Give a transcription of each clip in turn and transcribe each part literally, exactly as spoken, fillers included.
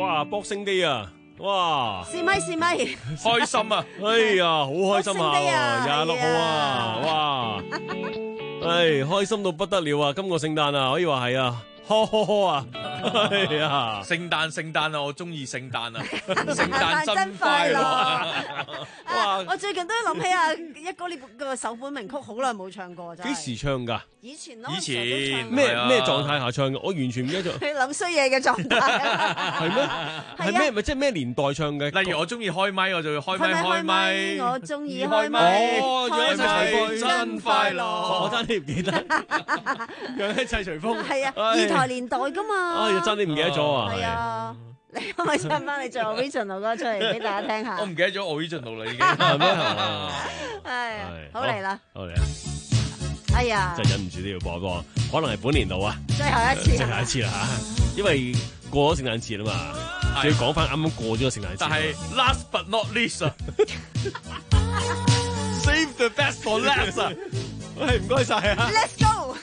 哇，Boxing Day啊，哇， 試咪試咪， 開心啊！ 哎呀，好開心啊，廿六號啊，哇，唉，開心到不得了啊！今個聖誕啊，可以話係啊。呵呵呵啊！係啊， 聖誕聖誕啊，我中意聖誕啊！聖誕真快樂！ 哇！我最近都諗起啊，一哥呢個首本名曲好耐冇唱過，真係。 幾時唱㗎？ 以前咯， 以前咩咩狀態下唱嘅？我完全唔記得咗。 佢諗衰嘢嘅狀態。 係咩？係咩？咪即係咩年代唱嘅？ 例如我中意開咪，我就要開咪開咪。 我中意開咪。 哦，讓一切隨風真快樂。 我真係唔記得。讓一切隨風。 係啊，二台年代㗎嘛。 哎呀，真係唔記得咗啊！ 係啊。你可唔可以唱翻你最 original 歌出嚟俾大家聽下？ 我唔記得咗 original 啦，已經係咩？ 係，好嚟啦！ 好嚟啦！ 哎呀， 真係忍唔住都要播播，可能係本年度啊， 最後一次， 最後一次啦嚇，因為過咗聖誕節啦嘛，仲要講翻啱啱過咗個聖誕節。 但係 last but not least 啊，save the best for last 啊！ 喂，唔該晒啊 ！Let's go！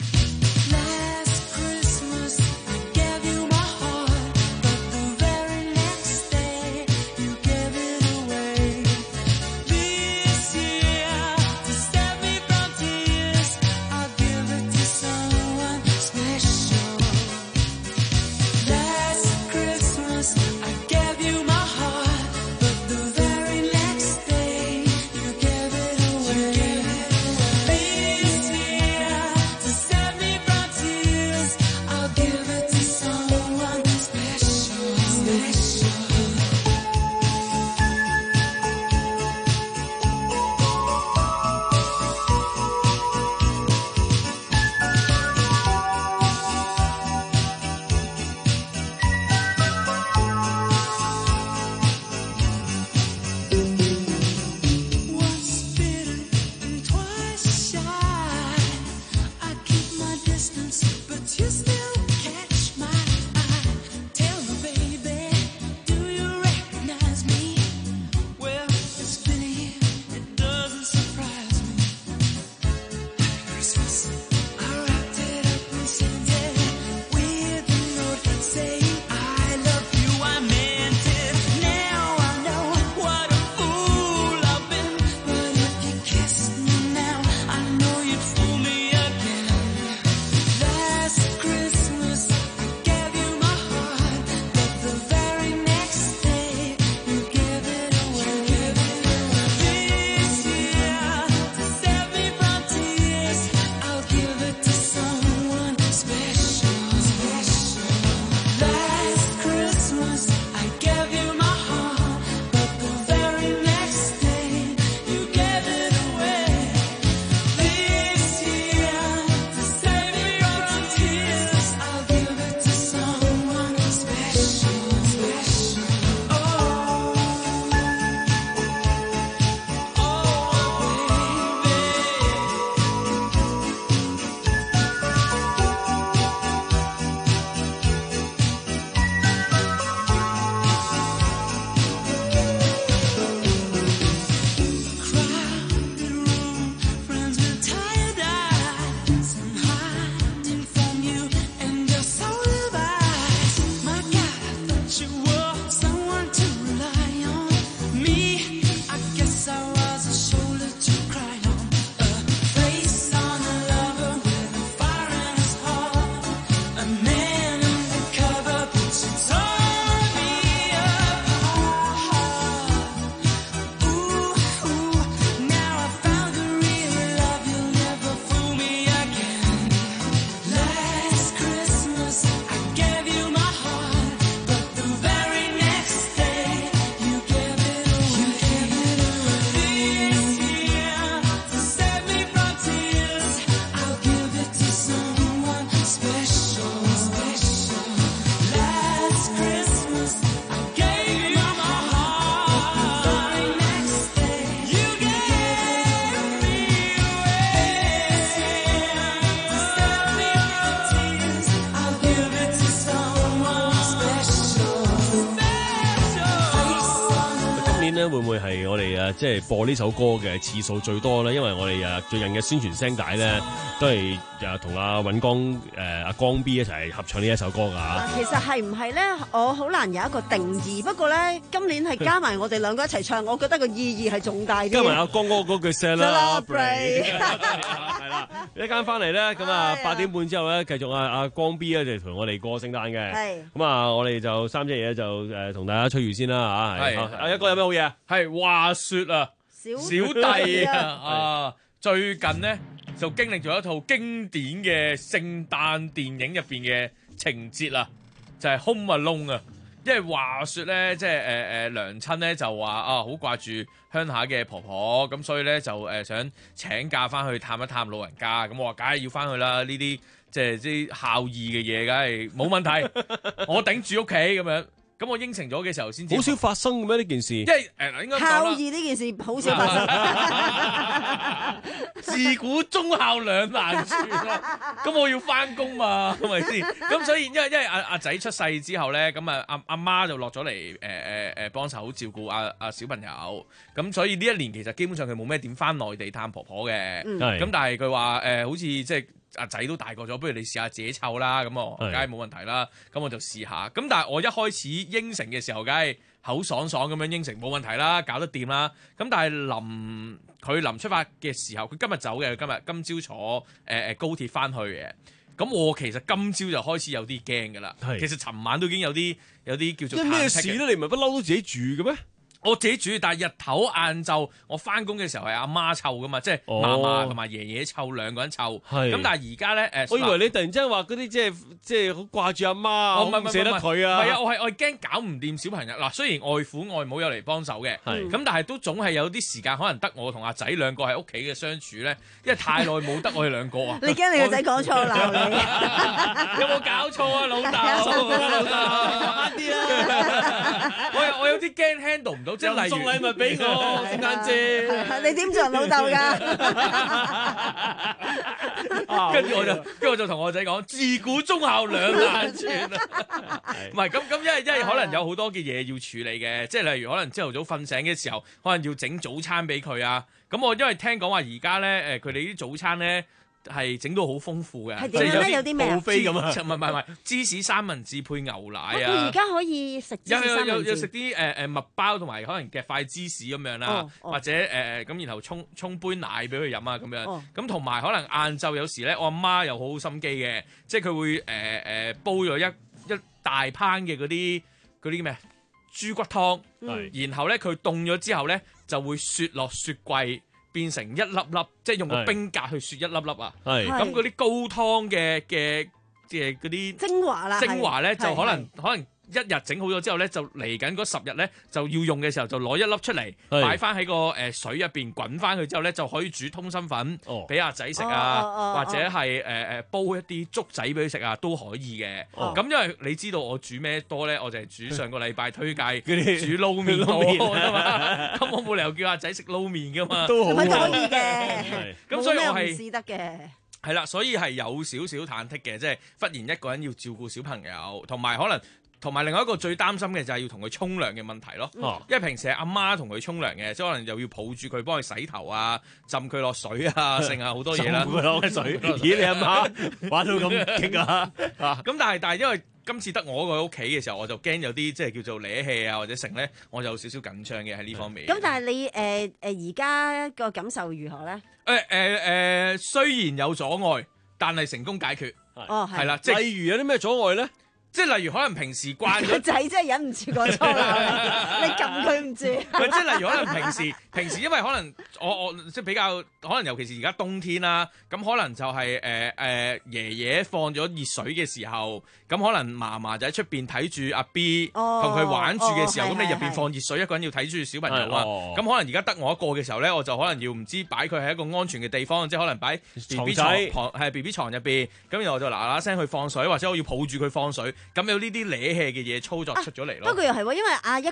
驚咧會唔會係我哋誒即係播呢首歌嘅次數最多咧？因為我哋誒最近嘅宣傳聲帶咧都係誒同阿尹光誒阿光 B 一齊合唱呢一首歌㗎。 其實係唔係咧？我好難有一個定義。不過咧，今年係加埋我哋兩個一齊唱，我覺得個意義係重大啲。 加埋阿光哥嗰句 Celebrate，係啦，一陣間翻嚟咧，咁啊八點半之後咧，繼續阿阿光 B 咧就同我哋過聖誕嘅。係。咁啊，我哋就三隻嘢就誒同大家吹完先啦嚇。係。阿一哥有咩好嘢？ 係話説啊， 小小弟啊啊，最近呢，就經歷咗一套經典嘅聖誕電影入邊嘅情節啊，就係、是《Home Alone》啊。因為話説咧，即係誒誒娘親咧就話啊，好掛住鄉下嘅婆婆，咁所以咧就誒、呃、想請假翻去探一探老人家。咁我話梗係要翻去啦，呢啲即係啲孝義嘅嘢，梗係冇問題，我頂住屋企咁樣。咁我應承咗嘅時候先至， 好少發生嘅咩呢件事？ 因為誒應該孝義呢件事好少發生，自古忠孝兩難全啊！咁我要翻工嘛，係咪先？咁所以因為因為阿阿仔出世之後咧，咁啊阿阿媽就落咗嚟誒誒誒幫手照顧阿阿小朋友，咁所以呢一年其實基本上佢冇咩點翻內地探婆婆嘅，咁、嗯、但係佢話誒好似即係。阿仔都大個咗，不如你試下自己湊啦，咁我梗係冇問題啦。咁我就試下。咁但係我一開始應承嘅時候，梗係口爽爽咁樣應承冇問題啦，搞得掂啦。咁但係臨佢臨出發嘅時候，佢今日走嘅，今日今朝坐誒誒、呃、高鐵翻去嘅。咁我其實今朝就開始有啲驚㗎啦。其實尋晚都已經有啲有啲叫做咩事咧？你唔係不嬲都自己住嘅咩？ 我自己煮，但係日頭晏晝我翻工嘅時候係阿媽湊噶嘛，即係嫲嫲同埋爺爺湊兩個人湊。咁但係而家咧誒， 我以為你突然之間話嗰啲即係即係好掛住阿媽，唔捨得佢啊。 唔係啊，我係我係驚搞唔掂小朋友。嗱，雖然外父外母有嚟幫手嘅，咁但係都總係有啲時間，可能得我同阿仔兩個喺屋企嘅相處咧，因為太耐冇得我哋兩個啊。 你驚你個仔講錯鬧你？ 有冇搞錯啊，老豆？老豆，慢啲啊！我有我有啲驚 handle 唔到。即係送禮物俾我，聖誕節。 你點做人老豆㗎？ 跟住我就，跟住我就同我仔講，自古忠孝兩難全啊！唔係咁咁，因為因為可能有好多嘅嘢要處理嘅，即係例如可能朝頭早瞓醒嘅時候，可能要整早餐俾佢啊。咁我因為聽講話而家咧，誒佢哋啲早餐咧。係整到好豐富嘅， 係點樣咧？有啲咩啊？ 唔係唔係唔係，芝士三文治配牛奶啊！ 佢而家可以食芝士三文治， 有有有食啲誒誒麥包同埋可能夾塊芝士咁樣啦， 哦哦、 或者誒誒咁，然後沖沖杯奶俾佢飲啊咁樣。咁同埋可能晏晝有時咧，我阿媽又好好心機嘅，即係佢會誒誒、呃、煲咗一一大烹嘅嗰啲嗰啲咩豬骨湯，嗯、然後咧佢凍咗之後咧就會雪落雪櫃。變成一粒粒，即係用個冰格去雪一粒粒啊！咁嗰啲高湯嘅嘅即係嗰啲精華啦， 精華咧就可能可能一日整好咗之後咧，就嚟緊嗰十日咧就要用嘅時候就攞一粒出嚟，擺翻喺個誒水入邊滾翻佢之後咧就可以煮通心粉俾阿仔食啊，哦哦、或者係誒誒煲一啲粥仔俾佢食啊都可以嘅。咁、哦、因為你知道我煮咩多咧，我就係煮上個禮拜推介煮撈麵多啊嘛。咁我冇理由叫阿仔食撈麵噶嘛， 都好可以嘅。 咁所以我係試得嘅。係啦，所以係有少少忐忑嘅，即係忽然一個人要照顧小朋友，同埋可能。同埋另外一個最擔心嘅就係要同佢沖涼嘅問題咯，嗯、因為平時係阿媽同佢沖涼嘅，即係可能又要抱住佢幫佢洗頭啊、浸佢落水啊、剩啊好多嘢啦。浸佢落水，咦？你阿媽玩到咁勁啊！咁但係但係因為今次得我一個喺屋企嘅時候，我就驚有啲即係叫做瀨氣啊或者剩咧，我就有少少緊張嘅喺呢方面。咁、嗯、但係你誒誒而家個感受如何咧？誒誒誒，雖然有阻礙，但係成功解決。哦，係啦，即係例如有啲咩阻礙咧？即係例如可能平時慣咗，個仔真係忍唔住個粗鬧你，你撳佢唔住。即係例如可能平時平時因為可能我我即係比較可能尤其是而家冬天啦，咁可能就係誒誒爺爺放咗熱水嘅時候，咁可能嫲嫲就喺出邊睇住阿 B 同佢玩住嘅時候，咁、哦、你入邊放熱水，一個人要睇住小朋友啊，咁、哦、可能而家得我一個嘅時候咧，我就可能要唔知擺佢喺一個安全嘅地方，即係可能擺 B B 床係 B B 床入邊，咁然後我就嗱嗱聲去放水，或者我要抱住佢放水。咁有呢啲瀨氣嘅嘢操作出咗嚟咯。不過又係喎，因為阿一哥咧間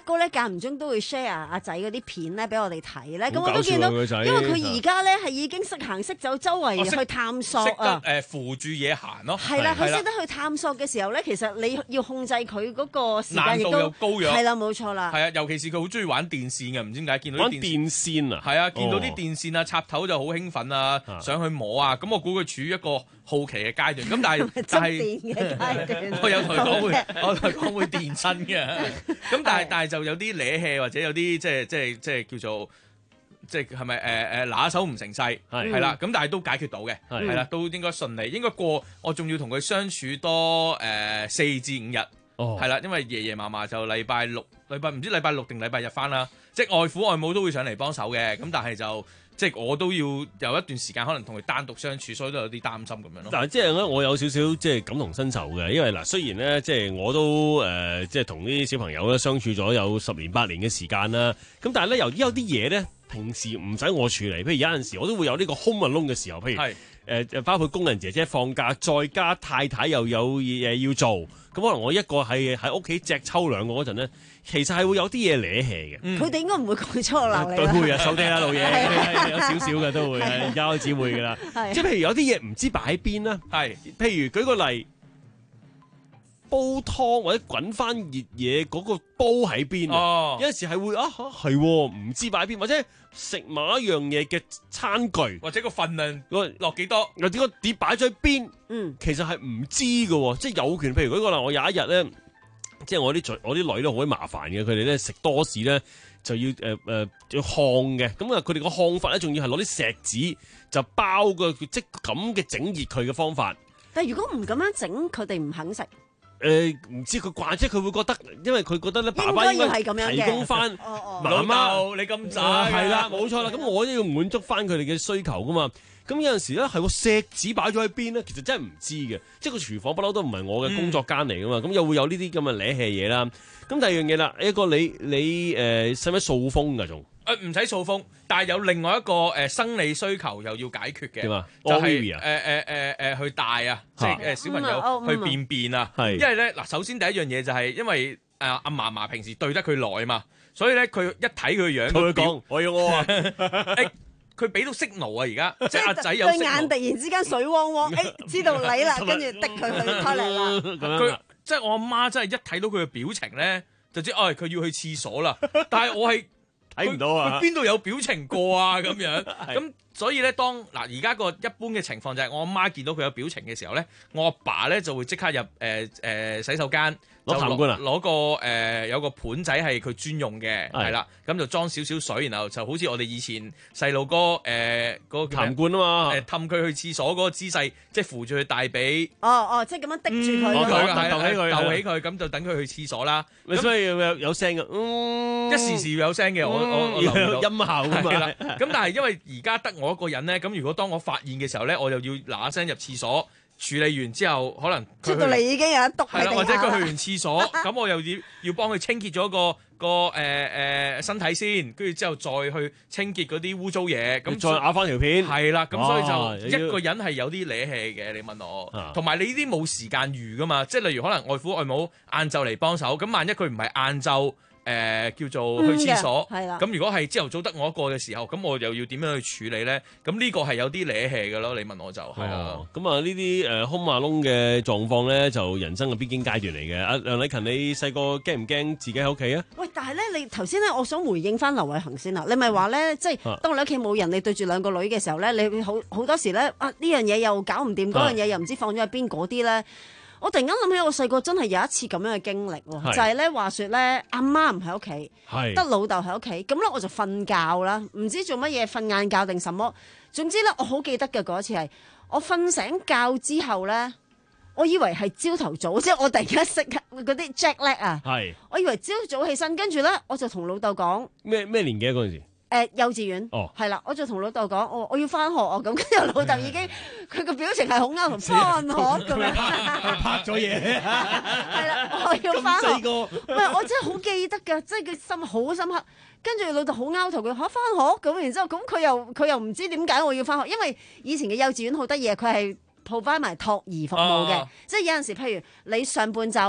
間唔中都會 share 阿仔嗰啲片咧俾我哋睇咧，咁我都見到，因為佢而家咧係已經識行識走，周圍去探索啊， 誒扶住嘢行咯。 係啦，佢識得去探索嘅時候咧，其實你要控制佢嗰個時間亦都高咗，係啦，冇錯啦。 係啊，尤其是佢好中意玩電線嘅，唔知點解見到玩電線啊， 係啊，見到啲電線啊插頭就好興奮啊，想去摸啊，咁我估佢處於一個好奇嘅階段。咁但係但係我有同佢講會，我同佢講會電親嘅。咁但係但係就有啲僂氣或者有啲即係即係即係叫做即係係咪誒誒拿手唔成勢係啦。咁但係都解決到嘅，係啦，都應該順利，應該過。我仲要同佢相處多誒四至五日。係啦，因為爺爺嫲嫲就禮拜六、禮拜唔知禮拜六定禮拜日翻啦，即係外父外母都會上嚟幫手嘅，咁但係就即係我都要有一段時間可能同佢單獨相處，所以都有啲擔心咁樣咯。 但係即係咧，我有少少即係感同身受嘅，因為嗱，雖然咧即係我都誒、呃、即係同啲小朋友咧相處咗有十年八年嘅時間啦，咁但係咧由於有啲嘢咧平時唔使我處理，譬如有陣時我都會有呢個 home alone嘅時候，譬如誒誒是包括工人姐姐放假，再加太太又有嘢要做，咁可能我一個係喺屋企隻抽兩個嗰陣咧，其實係會有啲嘢唦氣嘅。 佢哋、嗯、應該唔會講粗口鬧你啦。 對，會啊，收爹啦，老爺，有少少嘅都會，而家開始會噶啦。即係譬如有啲嘢唔知擺喺邊啦，係譬如舉個例，煲湯或者滾翻熱嘢嗰個煲喺邊啊？有陣時係會啊係唔知擺喺邊，或者食某一樣嘢嘅餐具， 或者個份量落幾多， 又點個碟擺咗喺邊？嗯，其實係唔知嘅，即係有權。譬如舉個例，我有一日咧，即係我啲我啲女都好鬼麻煩嘅，佢哋咧食多士咧就要誒誒、呃、要烘嘅，咁啊佢哋個烘法咧仲要係攞啲錫紙就包個即咁嘅整熱佢嘅方法。 但係如果唔咁樣整，佢哋唔肯食。 誒唔、呃、知佢慣，即係佢會覺得，因為佢覺得咧，爸爸應該提供翻媽媽， 你咁仔係啦，冇錯啦。咁我都要滿足翻佢哋嘅需求噶嘛。咁有陣時咧，係喎錫紙擺咗喺邊咧，其實真係唔知嘅。即係個廚房不嬲都唔係我嘅工作間嚟噶嘛。咁、嗯、又會有呢啲咁嘅唦氣嘢啦。咁第二樣嘢啦，一個你你誒使唔使掃風㗎仲？ 誒唔使掃風，但係有另外一個誒、呃、生理需求又要解決嘅， 麼就係誒誒誒誒去大啊，即係誒小朋友去便便啊。 係、嗯， 因為咧嗱，首先第一樣嘢就係因為誒阿嫲嫲平時對得佢耐啊嘛，所以咧佢一睇佢個樣， 佢會講我要屙啊。 佢俾到 signal 啊！而家即係阿仔有 signal， 對眼突然之間水汪汪，誒、哎、知道你啦，跟住滴佢去拖嚟啦。 佢即係我阿媽，真係一睇到佢嘅表情咧，就知哦佢、哎、要去廁所啦。但係我係睇唔到啊！ 邊度有表情過啊？咁樣咁，所以咧當嗱而家個一般嘅情況就係我阿媽見到佢有表情嘅時候咧，我阿爸咧就會即刻入誒誒、呃呃、洗手間。 攞痰罐啊！ 攞個誒、呃、有個盤仔係佢專用嘅，係啦的，咁就裝少少水，然後就好似我哋以前細路哥誒嗰個痰罐啊嘛， 誒氹佢去廁所嗰個姿勢，即係扶住佢大髀。 哦哦，即係咁樣滴住佢， 逗起佢，逗起佢，咁就等佢去廁所啦。 你所以有有聲嘅，嗯， 一時時有聲嘅，我我我有音效㗎嘛。 咁但係因為而家得我一個人咧，咁如果當我發現嘅時候咧，我又要嗱嗱聲入廁所。處理完之後，可能出到嚟已經有一篤喺地下， 或者佢去完廁所，咁我又要要幫佢清潔咗個個誒誒、呃呃、身體先，跟住之後再去清潔嗰啲污糟嘢，咁再咬翻條片。 係啦，咁所以就一個人係有啲唦氣嘅。你問我，同埋、啊、你呢啲冇時間預噶嘛？即係例如可能外父外母晏晝嚟幫手，咁萬一佢唔係晏晝。誒、呃、叫做去廁所，咁、嗯、如果係朝頭早得我一個嘅時候，咁我又要點樣去處理咧？咁呢個係有啲唦氣嘅咯。你問我就係啊。 咁啊呢啲誒 home alone嘅狀況咧，就人生嘅必經階段嚟嘅。阿梁禮勤，你細個驚唔驚自己喺屋企啊？ 喂，但係咧，你頭先咧，我想回應翻劉偉恒先啦。你咪話咧，即係當你屋企冇人，你對住兩個女嘅時候咧，你好好多時咧啊呢樣嘢又搞唔掂，嗰樣嘢又唔知放咗喺邊嗰啲咧。我突然間諗起我細個真係有一次咁樣嘅經歷喎，是就係咧話説咧阿媽唔喺屋企，得老豆喺屋企，咁咧我就瞓覺啦，唔知做乜嘢瞓晏覺定什麼，總之咧我好記得嘅嗰一次係我瞓醒覺之後咧，我以為係朝頭早，即係我突然間識嗰啲 jet lag 啊， 是我以為朝早起身，跟住咧我就同老豆講咩咩年紀嗰陣時？ 誒、呃、幼稚園，係啦、哦，我就同老豆講，我我要翻學啊，咁跟住老豆已經佢個表情係好啱同翻學咁樣， 拍咗嘢， 係啦，我要翻學，唔係我真係好記得㗎，即係佢心好深刻。跟住老豆好拗頭，佢嚇翻學咁，然之後咁佢又佢又唔知點解我要翻學，因為以前嘅幼稚園好得意，佢係 provide 埋托兒服務嘅，啊、即係有陣時譬如你上半晝。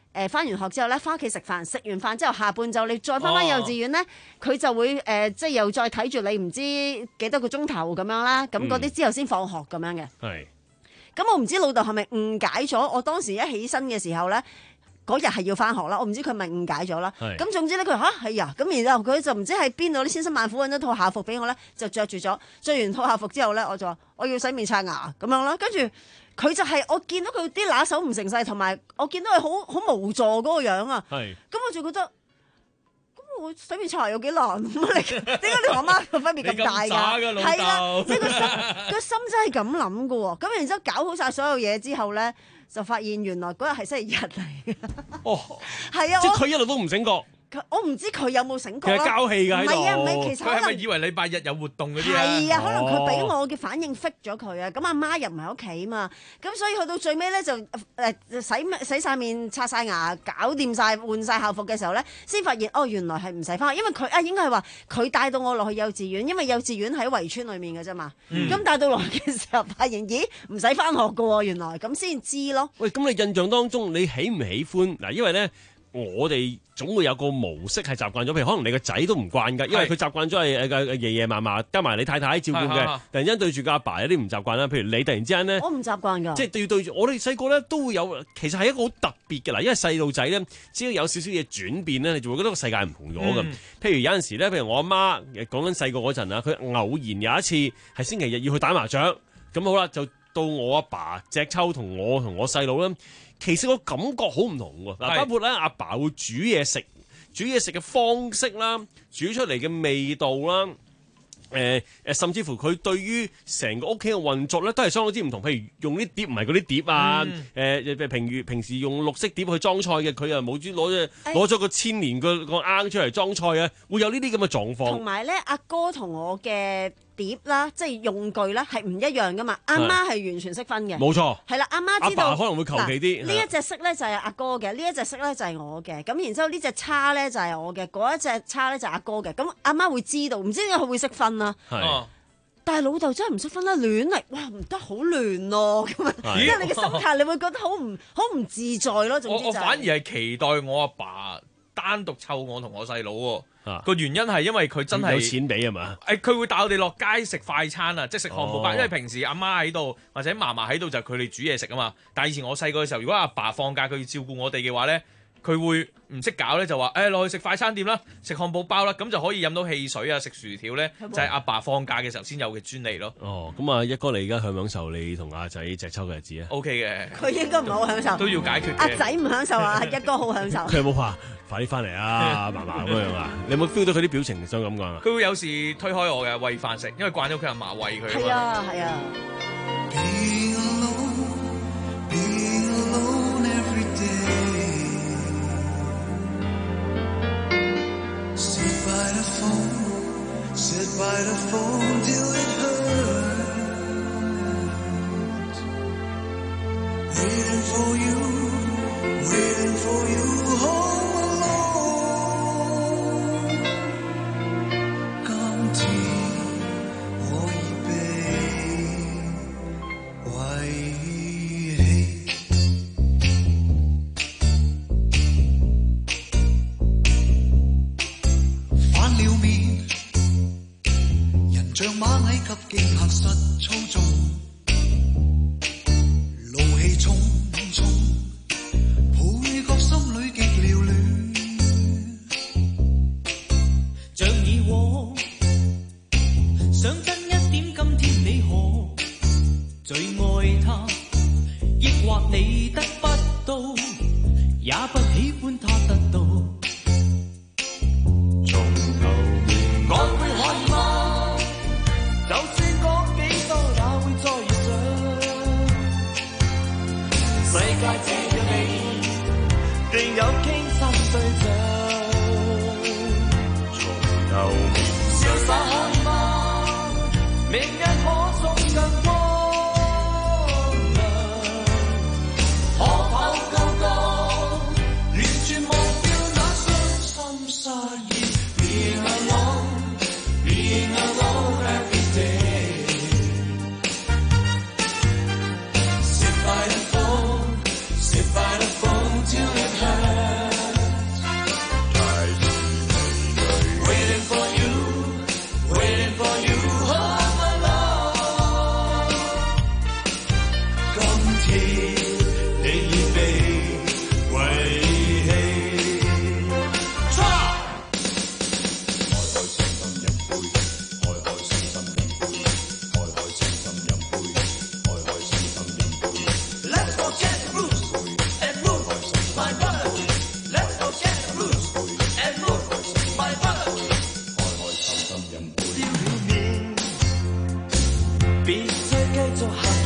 誒翻完學之後咧，翻屋企食飯，食完飯之後下半晝你再翻翻幼稚園咧，佢、哦、就會誒、呃、即係又再睇住你唔知幾多個鐘頭咁樣啦。咁嗰啲之後先放學咁樣嘅。係、嗯。咁我唔知老豆係咪誤解咗？我當時一起身嘅時候咧，嗰日係要翻學啦。我唔知佢咪誤解咗啦。咁總之咧，佢話嚇係啊。咁然後佢就唔知喺邊度啲千辛萬苦揾咗套校服俾我咧，就着住咗。着完套校服之後咧，我就話我要洗面刷牙咁樣啦。跟住。佢就係、是、我見到佢啲拿手唔成勢，同埋我見到佢好好無助嗰個樣啊。係。咁我就覺得，咁我洗面刷牙有幾難？點解你同我媽個分別咁大㗎？係啦，即係個心個心真係咁諗㗎喎。咁然之後搞好晒所有嘢之後咧，就發現原來嗰日係星期日嚟嘅。哦，係啊， 即係佢一路都唔醒覺。 我唔知佢有冇醒覺啦。 其實交戲㗎喺度。 唔係啊，唔係，其實可能佢係咪以為禮拜日有活動嗰啲啊？ 係啊，可能佢俾我嘅反應 fit 咗佢啊。咁阿媽又唔喺屋企嘛，咁所以去到最尾咧就誒洗洗曬面、刷晒牙、搞掂晒、換晒校服嘅時候咧，先發現哦，原來係唔使翻學，因為佢啊應該係話佢帶到我落去幼稚園，因為幼稚園喺圍村裡面嘅啫嘛。咁、嗯、帶到落去嘅時候，發現咦唔使翻學㗎喎，原來咁先知咯。 喂，咁你印象當中你喜唔喜歡嗱？因為咧。我哋總會有個模式係習慣咗，譬如可能你個仔都唔慣㗎，因為佢習慣咗係誒誒爺爺嫲嫲加埋你太太照顧嘅，突然之間對住個阿爸有啲唔習慣啦。譬如你突然之間咧， 我唔習慣㗎， 即係對對住我哋細個咧都會有，其實係一個好特別嘅啦，因為細路仔咧只要有少少嘢轉變咧，你就會覺得個世界唔同咗㗎。嗯、譬如有陣時咧，譬如我阿媽講緊細個嗰陣啊，佢偶然有一次係星期日要去打麻雀，咁好啦，就到我阿爸隻抽同我同我細佬咧。其實個感覺好唔同喎，嗱，包括咧阿爸會煮嘢食，煮嘢食嘅方式啦，煮出嚟嘅味道啦，誒、呃、誒，甚至乎佢對於成個屋企嘅運作咧，都係相當之唔同。譬如用啲碟唔係嗰啲碟啊，誒、嗯，誒、呃，平如平時用綠色碟去裝菜嘅，佢又冇專攞咗攞咗個千年個個罌出嚟裝菜啊，會有呢啲咁嘅狀況。同埋咧，阿哥同我嘅碟啦，即係用具啦，係唔一樣噶嘛。阿媽係完全識分嘅，冇錯。係啦，阿媽知道。阿爸可能會求其啲。呢一隻色咧就係阿哥嘅，呢一隻色咧就係我嘅。咁然之後呢隻叉咧就係我嘅，嗰一隻叉咧就係阿哥嘅。咁阿媽會知道，唔知點解佢會識分啦。係。但係老豆真係唔識分啦，亂嚟，哇唔得好亂咯咁啊！因為你嘅心態，你會覺得好唔好唔自在咯。總之就係。我我反而係期待我阿爸單獨湊我同我細佬喎。個、啊、原因係因為佢真係有錢俾啊嘛，誒佢會帶我哋落街食快餐啊，即係食漢堡包，哦、因為平時阿媽喺度或者嫲嫲喺度就佢哋煮嘢食啊嘛。但係以前我細個嘅時候，如果阿爸，爸放假佢要照顧我哋嘅話咧，佢會唔識搞咧，就話誒落去食快餐店啦，食漢堡包啦，咁就可以飲到汽水啊，食薯條咧，就係、是、阿爸，爸放假嘅時候先有嘅專利咯。哦，咁啊，一哥你而家享唔享受你同阿仔隻抽嘅日子啊 ？O K 嘅，佢應該唔係好享受，都要解決。阿仔唔享受啊，一哥好享受。佢有冇話快啲翻嚟啊，嫲嫲咁樣啊？你有冇 feel 到佢啲表情想咁講啊？佢會有時推開我嘅餵飯食，因為慣咗佢阿嫲餵佢。係啊，係啊。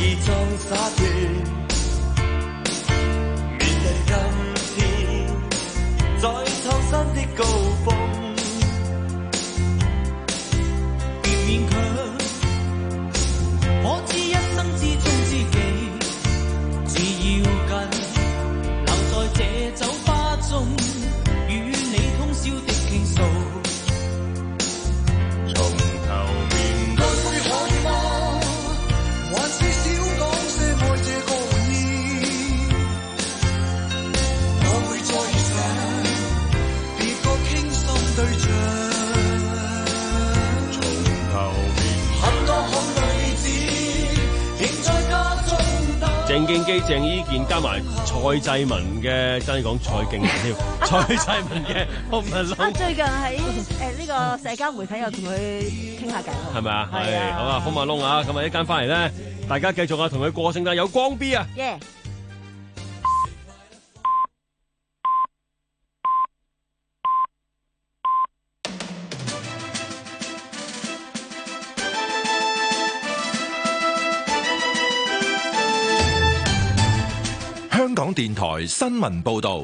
意裝灑脱，面對今天再創新的高峰，別勉強，可知一生之中知己，只要緊留在這酒吧中，與你通宵的傾訴。 鄭敬基、鄭伊健加埋蔡濟文嘅，真係講蔡敬文添，蔡濟文嘅《Home Alone》。 啊，最近喺誒呢個社交媒體又同佢傾下偈喎。 係咪啊？ 係啊。 好啊，《Home Alone》啊，咁啊一間翻嚟咧，大家繼續啊，同佢過聖誕有光 B 啊。 耶！ 香港電台新聞報道，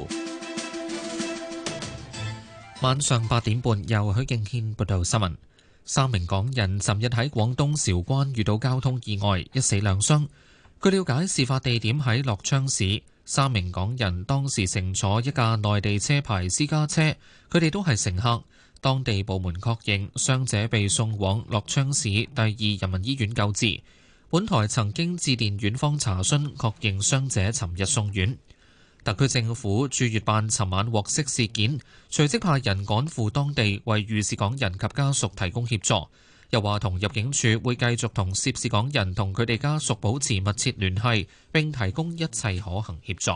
晚上八點半由許敬軒報道新聞。三名港人尋日喺廣東韶關遇到交通意外，一死兩傷。據了解，事發地點喺樂昌市。三名港人當時乘坐一架內地車牌私家車，佢哋都係乘客。當地部門確認傷者被送往樂昌市第二人民醫院救治。本台曾經致電院方查詢，確認傷者尋日送院。特區政府駐粵辦尋晚獲悉事件，隨即派人趕赴當地為遇事港人及家屬提供協助。又話同入境處會繼續同涉事港人同佢哋家屬保持密切聯繫，並提供一切可行協助。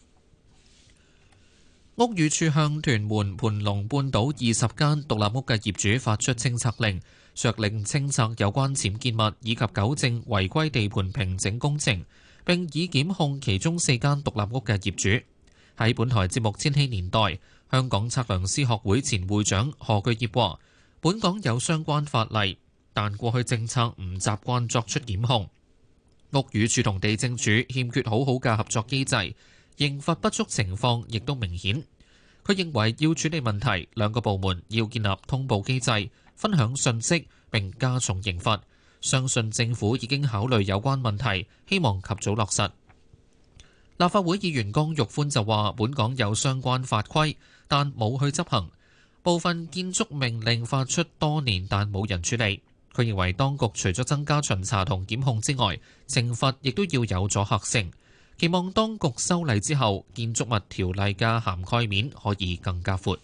屋宇署向屯門蟠龍半島二十間獨立屋嘅業主發出清拆令，着令清拆有關僭建物以及糾正違規地盤平整工程，並已檢控其中四間獨立屋嘅業主。喺本台節目《千禧年代》，香港測量師學會前會長何巨業話：本港有相關法例，但過去政策唔習慣作出檢控。屋宇署同地政署欠缺好好嘅合作機制，刑罰不足情況亦都明顯。佢認為要處理問題，兩個部門要建立通報機制，分享信息並加重刑罰。相信政府已經考慮有關問題，希望及早落實。立法會議員江玉歡就話：本港有相關法規，但冇去執行。部分建築命令發出多年，但冇人處理。佢認為當局除咗增加巡查同檢控之外，懲罰亦都要有阻嚇性。期望當局修例之後，建築物條例嘅涵蓋面可以更加闊。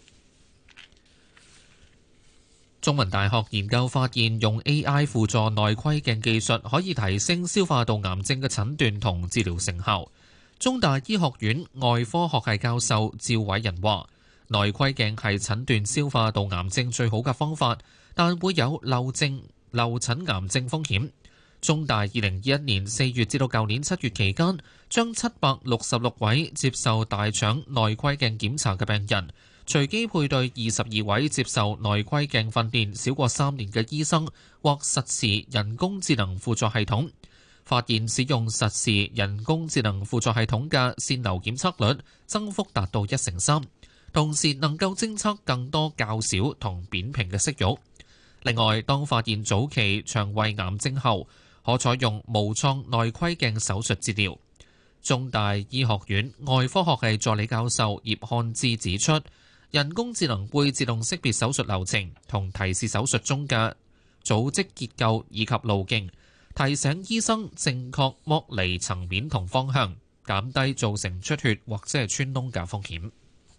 中文大學研究發現，用 A I 輔助內窺鏡技術可以提升消化道癌症嘅診斷同治療成效。中大醫學院外科學系教授趙偉仁話：內窺鏡係診斷消化道癌症最好嘅方法，但會有漏症、漏診癌症風險。中大二零二一年四月至到舊年七月期間，將七百六十六位接受大腸內窺鏡檢查嘅病人，隨機配對二十二位接受內窺鏡訓練少過三年嘅醫生或實時人工智能輔助系統，發現使用實時人工智能輔助系統嘅腺瘤檢測率增幅達到一成三，同時能夠偵測更多較小同扁平嘅息肉。另外，當發現早期腸胃癌症後，可採用無創內窺鏡手術治療。中大醫學院外科學系助理教授葉漢志指出，人工智能會自動識別手術流程同提示手術中嘅組織結構以及路徑，提醒醫生正確剝離層面同方向，減低造成出血或者係穿窿嘅風險。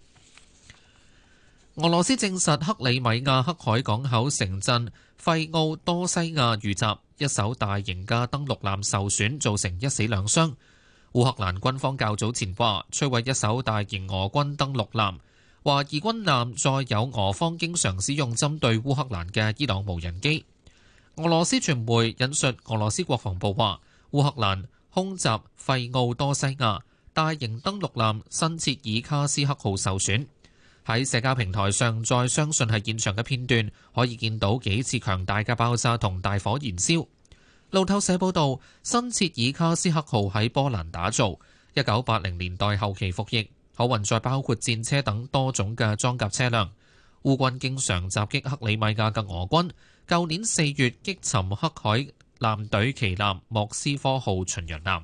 俄羅斯證實克里米亞黑海港口城鎮費奧多西亞遇襲，一艘大型嘅登陸艦受損，造成一死兩傷。烏克蘭軍方較早前話摧毀一艘大型俄軍登陸艦，懷疑軍艦載有俄方經常使用針對烏克蘭嘅伊朗無人機。俄羅斯傳媒引述俄羅斯國防部話，烏克蘭空襲費奧多西亞，大型登陸艦新切爾卡斯克號受損。喺社交平台上再相信係現場嘅片段，可以見到幾次強大嘅爆炸同大火燃燒。 路透社報道，新切爾卡斯克號喺波蘭打造，一九八零年代後期服役，可運載包括戰車等多種嘅裝甲車輛。烏軍經常襲擊克里米亞嘅俄軍，舊年四月擊沉黑海艦隊旗艦莫斯科號巡洋艦。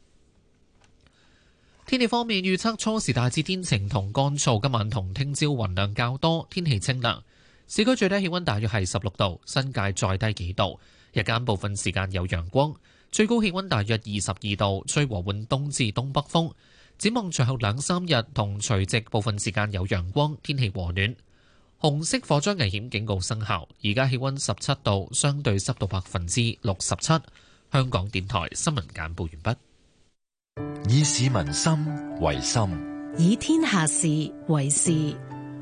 天氣方面預測初時大致天晴同乾燥，今晚同聽朝雲量較多，天氣清涼。市區最低氣溫大約係十六度，新界再低幾度。日間部分時間有陽光，最高氣溫大約二十二度，吹和緩東至東北風。展望隨後兩三日同除夕部分時間有陽光，天氣和暖。紅色火災危險警告生效，而家氣溫十七度，相對濕度百分之六十七。香港電台新聞簡報完畢。 以市民心為心， 以天下事為事。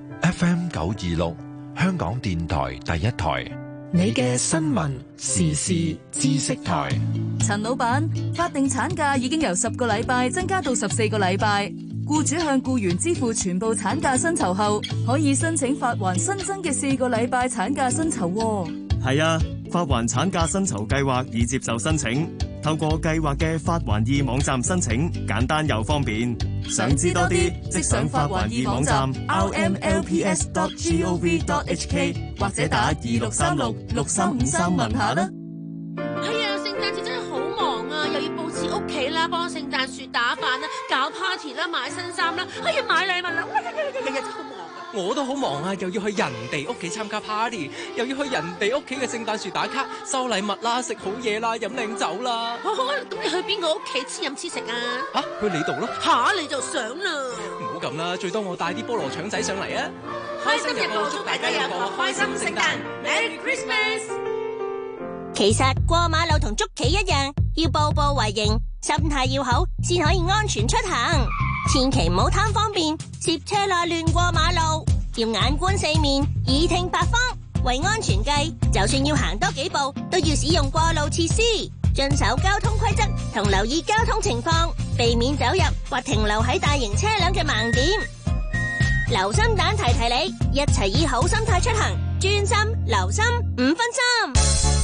F M 九二六，香港電台第一台。 你嘅新聞時事知識台。 陳老闆，法定產假已經由十個禮拜增加到十四個禮拜，僱主向僱員支付全部產假薪酬後，可以申請發還新增嘅四個禮拜產假薪酬。 係啊，發還產假薪酬計劃已接受申請，透過計劃嘅發還易網站申請，簡單又方便。想知多啲，即上發還易網站 r m l p s dot gov dot h k 或者打二六三六六三五三問下啦。 係啊，聖誕節真係好忙啊，又要佈置屋企啦，幫聖誕樹打扮啦，搞 party 啦，買新衫啦，哎呀買禮物啦，日日日日真係好忙啊！ 我都好忙啊，又要去人哋屋企參加 party， 又要去人哋屋企嘅聖誕樹打卡、收禮物啦、食好嘢啦、飲靚酒啦。 好好，咁你去邊個屋企黐飲黐食啊？ 吓、啊，去你度咯。 吓、啊，你就想啦？ 唔好咁啦，最多我帶啲菠蘿腸仔上嚟啊！ 開心日報祝大家有個開心聖誕 ，Merry Christmas！ 其實過馬路同捉棋一樣，要步步為營，心態要好，先可以安全出行。千祈唔好貪方便，涉車罅亂過馬路，要眼觀四面，耳聽八方。為安全計，就算要行多幾步，都要使用過路設施，遵守交通規則同留意交通情況，避免走入或停留喺大型車輛嘅盲點。留心蛋提提你，一齊以好心態出行，專心留心唔分心。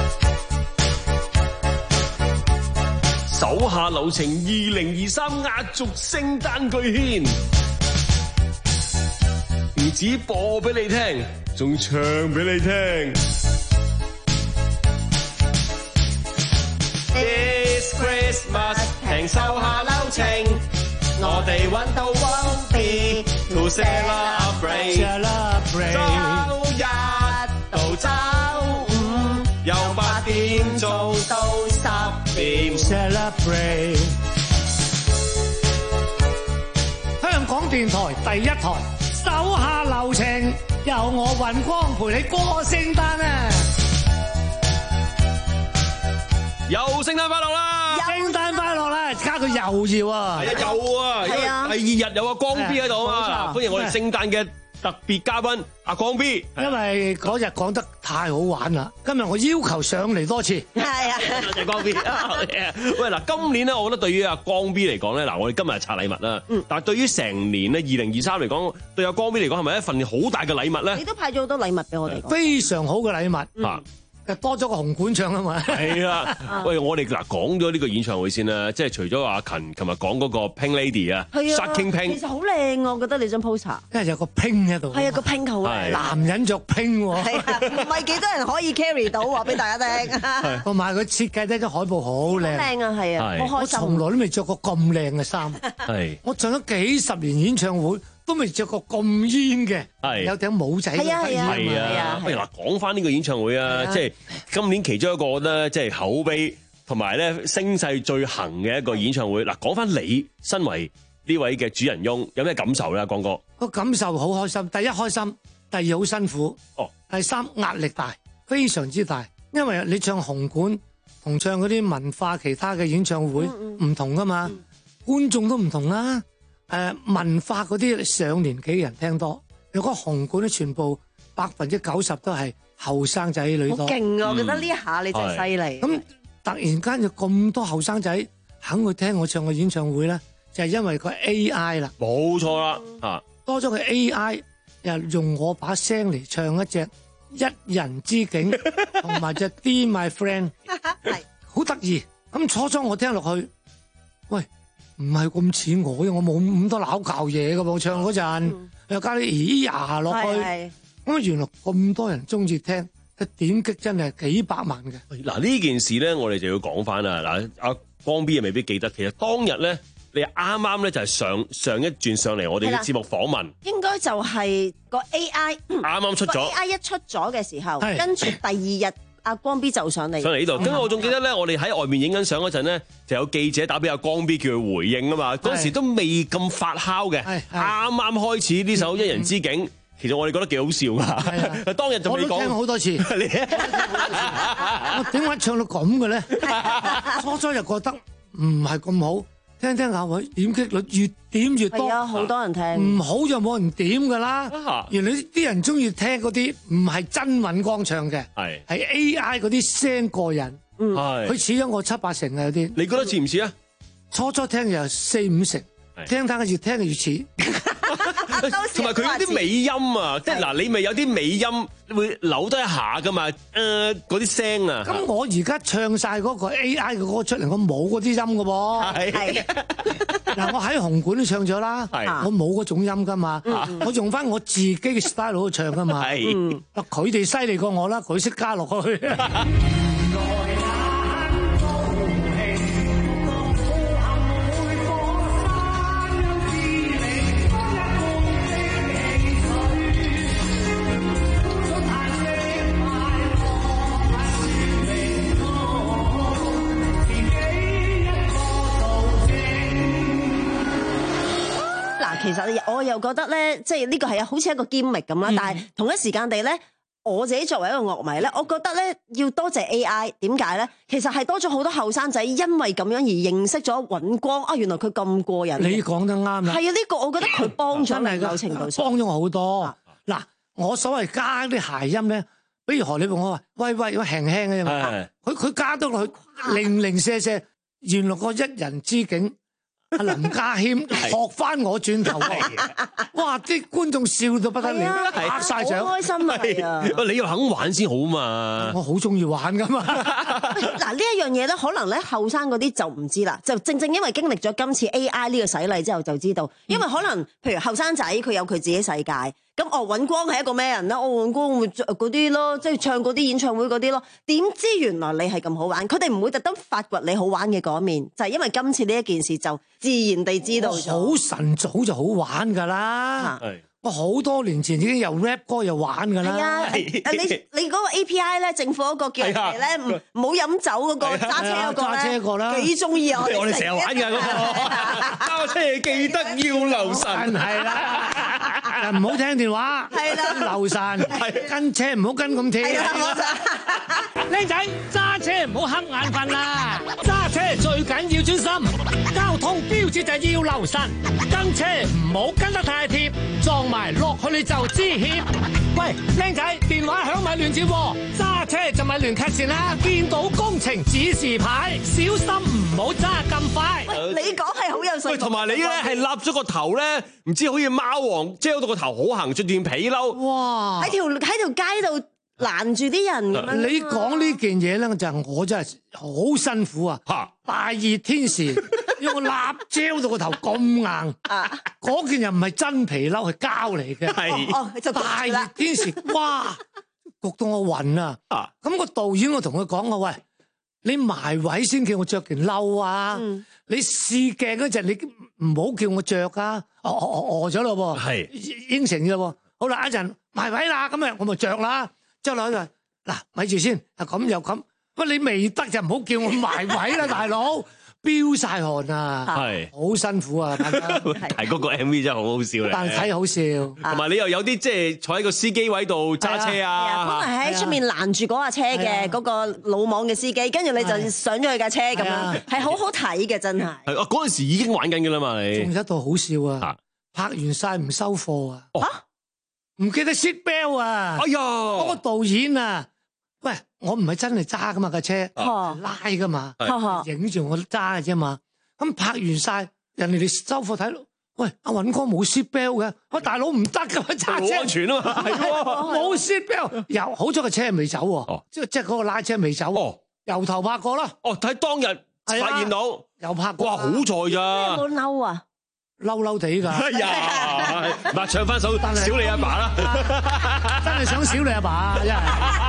手下留情二零二三壓軸聖誕巨獻，唔止播俾你聽，仲唱俾你聽。This Christmas 平手下留情，我哋揾到 One B to celebrate， 周一到周五由八點做到十點 celebrate。 香港電台第一台，手下留情，由我尹光陪你過聖誕啊！ 又聖誕快樂啦！ 聖誕快樂啦！加個又要啊！ 係啊，又啊！ 係啊！ 第二日有個光 B 喺度啊！歡迎我哋聖誕嘅特別嘉賓阿光 B。 因為嗰日講得太好玩啦，今日我要求上嚟多次。 係啊， 多謝光 B。喂嗱，今年咧，我覺得對於阿光 B 嚟講咧，嗱，我哋今日係拆禮物啦。嗯。但係對於成年咧，二零二三嚟講，對阿光 B 嚟講，係咪一份好大嘅禮物咧？ 你都派咗好多禮物俾我哋。 非常好嘅禮物。 啊！ 多咗個紅館唱啊嘛， 係啊！喂，我哋嗱講咗呢個演唱會先啦，即係除咗阿勤琴日講嗰個 Pink Lady 啊，Shocking Pink， 其實好靚啊，我覺得你張 poster， 因為有個 Pink 喺度， 係啊，個 Pink 好靚， 男人着 Pink 喎， 係啊，唔係幾多人可以 carry 到，話俾大家聽。 同埋佢設計得啲海報好靚， 靚啊，係啊，好開心。 我從來都未着過咁靚嘅衫， 係我上咗幾十年演唱會。都未着過咁煙嘅，有頂帽仔。 係啊係啊係啊！不如嗱，講翻呢個演唱會啊，即係今年其中一個我覺得即係口碑同埋咧聲勢最行嘅一個演唱會。嗱，講翻你身為呢位嘅主人翁，有咩感受咧，光哥？ 個感受好開心，第一開心，第二好辛苦，哦，第三壓力大，非常之大，因為你唱紅館同唱嗰啲文化其他嘅演唱會唔同噶嘛，觀眾都唔同啦。誒、呃、文化嗰啲上年紀人聽多，如果紅館咧全部百分之九十都係後生仔女多， 好勁啊！我覺得呢一下你真係犀利。咁、 嗯、突然間有咁多後生仔肯去聽我唱嘅演唱會咧，就係、是、因為個 A I 啦， 冇錯啦，啊多咗個 A I 又用我把聲嚟唱一隻一人之境，同埋隻 Dear My Friend。 好得意。咁初初我聽落去，喂，唔係咁似我嘅，我冇咁多拗教嘢嘅喎，唱嗰陣又加啲咦呀落去，咁原來咁多人中意聽，點擊真係幾百萬嘅。 嗱呢件事咧，我哋就要講翻啦。嗱，阿光 B 未必記得，其實當日咧，你啱啱咧就係上上一轉上嚟我哋嘅節目訪問， 應該就係個 A I 啱啱出咗 ，A I 一出咗嘅時候，跟住第二日。阿光 B 就上嚟， 上嚟呢度。跟住我仲記得咧，我哋喺外面影緊相嗰陣咧，就有記者打俾阿光 B 叫佢回應啊嘛。嗰時都未咁發酵嘅，啱啱開始呢首《一人之境》，其實我哋覺得幾好笑㗎。當日就未講， 我都聽好多次。我點解唱到咁嘅咧？初初就覺得唔係咁好。聽聽下位點擊率越點越多， 係啊，好多人聽。 唔好就冇人點㗎啦。原來啲人中意聽嗰啲唔係真尹光唱嘅，係係 A I 嗰啲聲過癮。嗯，佢似咗我七八成啊有啲。 你覺得似唔似啊？ 初初聽又四五成，聽聽越聽越似。 同埋佢有啲尾音啊，即係嗱，你咪有啲尾音會扭得一下噶嘛，誒嗰啲聲啊。 咁我而家唱晒嗰個 A I 嘅歌出嚟，我冇嗰啲音噶噃。係嗱，我喺紅館都唱咗啦，我冇嗰種音噶嘛，我用翻我自己嘅 style 去唱噶嘛。係，佢哋犀利過我啦，佢識加落去。 其實我又覺得咧，即係呢個係好似一個 gimmick咁啦。嗯、但係同一時間地咧，我自己作為一個樂迷咧，我覺得咧要多謝 A I。點解咧？其實係多咗好多後生仔，因為咁樣而認識咗尹光啊！原來佢咁過癮。 你講得啱啦。係啊，呢、這個我覺得佢幫咗你某程度上， 幫咗我好多。嗱、啊，我所謂加啲諧音咧，比如何你同我話，喂喂，我輕輕嘅啫。佢佢加到落去零零舍舍，原來個一人之境。阿林家謙學翻我轉頭，哇！啲觀眾笑到不得了，拍晒掌， 好開心啊！ 你又肯玩先好嘛？ 我好中意玩噶嘛。 嗱呢一樣嘢咧，可能咧後生嗰啲就唔知啦，就正正因為經歷咗今次 A I 呢個洗禮之後就知道，因為可能譬如後生仔佢有佢自己世界。咁哦，尹光係一個咩人咧？哦，尹光會嗰啲咯，即係唱嗰啲演唱會嗰啲咯。點知原來你係咁好玩？佢哋唔會特登發掘你好玩嘅嗰面，就係、是、因為今次呢一件事就自然地知道咗。 好晨早就好玩㗎啦。係。我好多年前已經有 rap 歌又玩㗎啦。係啊， 你你嗰個 A P I 咧，政府嗰個叫人哋咧唔唔好飲酒嗰個揸車嗰個揸車個啦， 幾中意啊！ 我哋成日玩㗎嗰個揸車記得要留神， 係啦，唔好聽電話， 係啦， 留神，跟車唔好跟咁貼。 僆仔揸車唔好瞌眼瞓啦，揸車最緊要專心，交通標誌就係要留神，跟車唔好跟得太貼，撞埋落去你就知險。喂，僆仔電話響咪亂接喎，揸車就咪亂 cut 線啦。見到工程指示牌，小心唔好揸咁快。 喂，你講係好有信。 喂，同埋你咧係立咗個頭咧，唔知好似貓王遮到個頭好行，着件皮褸。 哇！喺條喺條街度攔住啲人咁樣。 你講呢件嘢咧，就係我真係好辛苦啊！大熱天時。用個蠟遮到個頭咁硬，嗰件又唔係真皮褸，係膠嚟嘅。係， 哦，就大熱天時，哇，焗到我暈啊！咁個導演我同佢講我喂，你埋位先叫我着件褸啊！嗯、你試鏡嗰陣你唔好叫我着啊！哦哦餓咗咯喎，係應承咗喎。好啦，一陣埋位啦，咁啊我咪着啦。之後落去嗱，咪住先，啊咁又咁，喂你未得就唔好叫我埋位啦，大佬。飆晒汗啊，係好辛苦啊！大家係嗰個 M V 真係好好笑咧， 但係睇好笑， 同埋你又有啲即係坐喺個司機位度揸車啊， 本來喺出面攔住嗰架車嘅嗰個魯莽嘅司機，跟住你就上咗去架車咁樣，係好好睇嘅真係。 係啊，嗰陣時已經玩緊㗎啦嘛，你仲有一度好笑啊！拍完晒唔收貨啊，唔記得 seat belt 啊！哎呀，嗰個導演啊！喂，我唔係真係揸噶嘛架車，拉噶嘛，影住我揸嘅啫嘛。咁拍完晒，人哋哋收貨睇到，喂，阿尹光冇 seat belt 嘅，我大佬唔得噶嘛揸車， 好安全啊嘛，係冇 seat belt，又好彩個車未走喎，即係即係嗰個拉車未走， 由頭拍過啦。 哦，睇當日發現到， 又拍過。 哇，好在咋？ 有冇嬲啊？ 嬲嬲地㗎。 哎呀，嗱，唱翻首小你阿爸啦， 真係想小你阿爸，真係。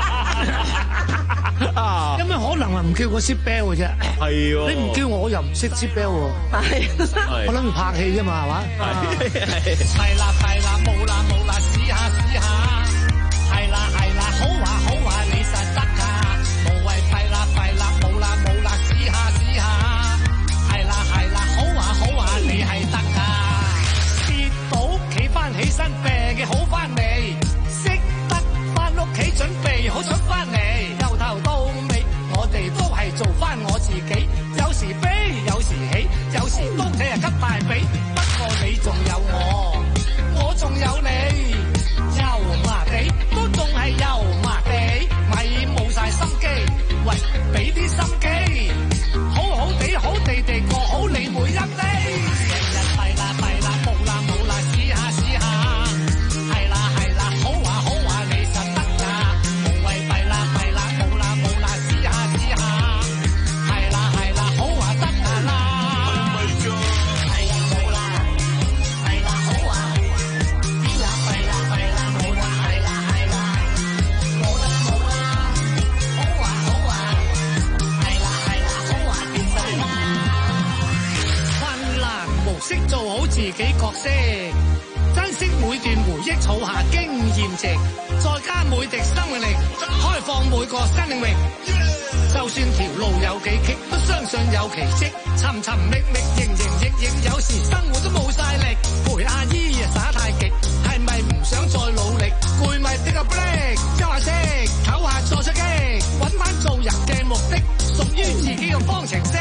有咩可能啊？唔叫我 sit bell 嘅啫。 係喎。 你唔叫我又唔識 sit bell 喎。 係。 我諗住拍戲啫嘛，係嘛？ 係啦係啦，冇啦冇啦，試下試下。係啦係啦，好話好話，你實得㗎。無謂廢啦廢啦，冇啦冇啦，試下試下。係啦係啦，好話好話，你係得㗎。跌倒企翻起身，病嘅好翻嚟，識得翻屋企準備好出翻嚟。由頭到尾，我哋都係做翻我自己。有時悲，有時喜，有時恭喜啊吉大髀。不過你仲有我，我仲有你，油麻地都仲係油麻地，咪冇晒心機。喂，俾啲心機，好好地好地地過好你每一日。日日弊啦弊啦，冇啦冇啦，試下試下。係啦係啦，好話好話，你實得㗎。無謂弊啦弊啦，冇啦冇啦，試下試下。係啦係啦，好話得㗎啦。係啦冇啦，係啦好話。係啦係啦係啦，冇啦係啦係啦，冇啦冇啦，好話好話。係啦係啦，好話變晒啦。困難模式做好自己角色，珍惜每段回憶，儲下經驗值，再加每滴生命力，開放每個新領域。就算條路有幾棘，都相信有奇蹟。尋尋覓覓，營營役役，有時生活都冇晒力。陪阿姨啊耍太極，係咪唔想再努力？攰咪滴個 break，休下息，唞下再出擊，揾翻做人嘅目的，屬於自己嘅方程式。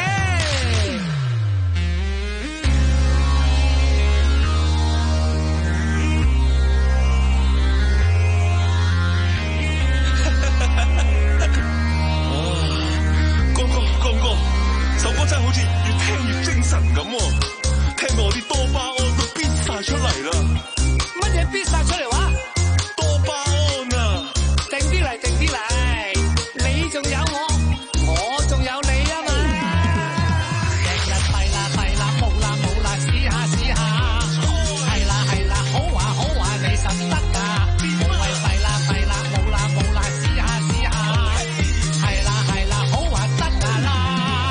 首歌真係好似越聽越精神咁喎，聽到我啲多巴胺都飆晒出嚟啦！ 乜嘢飆晒出嚟話？ 多巴胺啊！ 定啲嚟，定啲嚟，你仲有我，我仲有你啊嘛！日日弊啦弊啦，冇啦冇啦，試下試下。係啦係啦，好話好話，你實得㗎。無謂弊啦弊啦，冇啦冇啦，試下試下。係啦係啦，好話得㗎啦。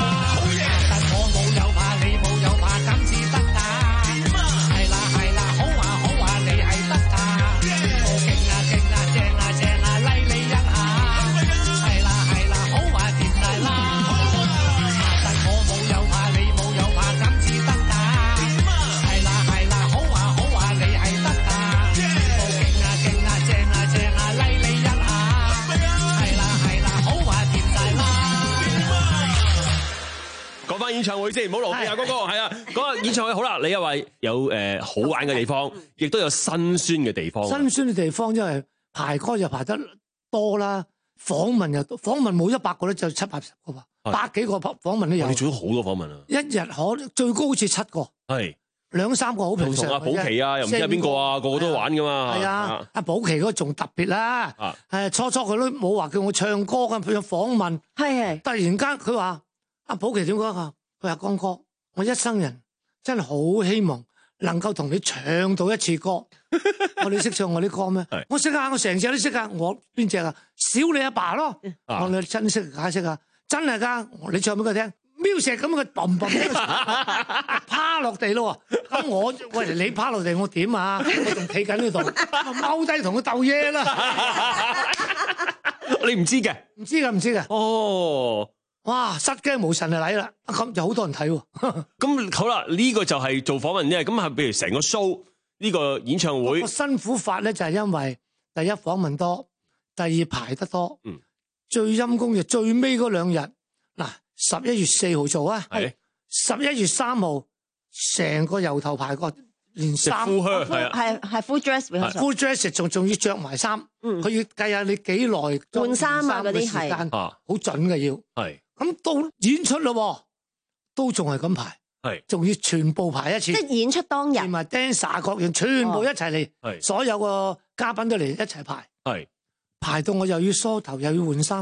演唱會先，唔好勞氣啊，哥哥，係啊，嗰個演唱會好啦，你又話有誒好玩嘅地方，亦都有辛酸嘅地方。 辛酸嘅地方，因為排歌就排得多啦，訪問又多，訪問冇一百個咧，就七八十個吧，百幾個訪問都有。 你做咗好多訪問啊！ 一日可最高好似七個， 係兩三個好平常。 同阿寶琪啊，又唔知係邊個啊，個個都玩噶嘛。 係啊，阿寶琪嗰個仲特別啦。誒，初初佢都冇話叫我唱歌㗎，佢訪問。 係係。突然間佢話：阿寶琪點講啊？佢話江哥，我一生人真係好希望能夠同你唱到一次歌。我哋識唱我啲歌咩？我識啊，我成隻都識啊。我邊隻啊？小你阿爸咯。啊、我哋真識解釋啊，真係噶。你唱俾佢聽，music咁佢嘣嘣趴落地咯。咁我喂你趴落地，我點啊？我仲企緊呢度，踎低同佢鬥嘢啦。 你唔知嘅？ 唔知噶，唔知噶。 哦。 哇！失驚無神就嚟啦，咁就好多人睇喎。 咁好啦，呢、這個就係做訪問啫。咁係譬如成個 show 呢個演唱會， 個辛苦法咧就係因為第一訪問多，第二排得多。嗯，最陰功就最尾嗰兩日，嗱十一月四號做啊，係十一月三號成個由頭排過，連衫係係 full dress，full dress 仲仲要着埋衫。嗯，佢要計下你幾耐換衫啊嗰啲係， 好準嘅要係。 咁到演出咯，都仲係咁排， 係仲要全部排一次。 即係演出當日， 連埋 dancer 各樣全部一齊嚟，係所有個嘉賓都嚟一齊排， 係排到我又要梳頭又要換衫，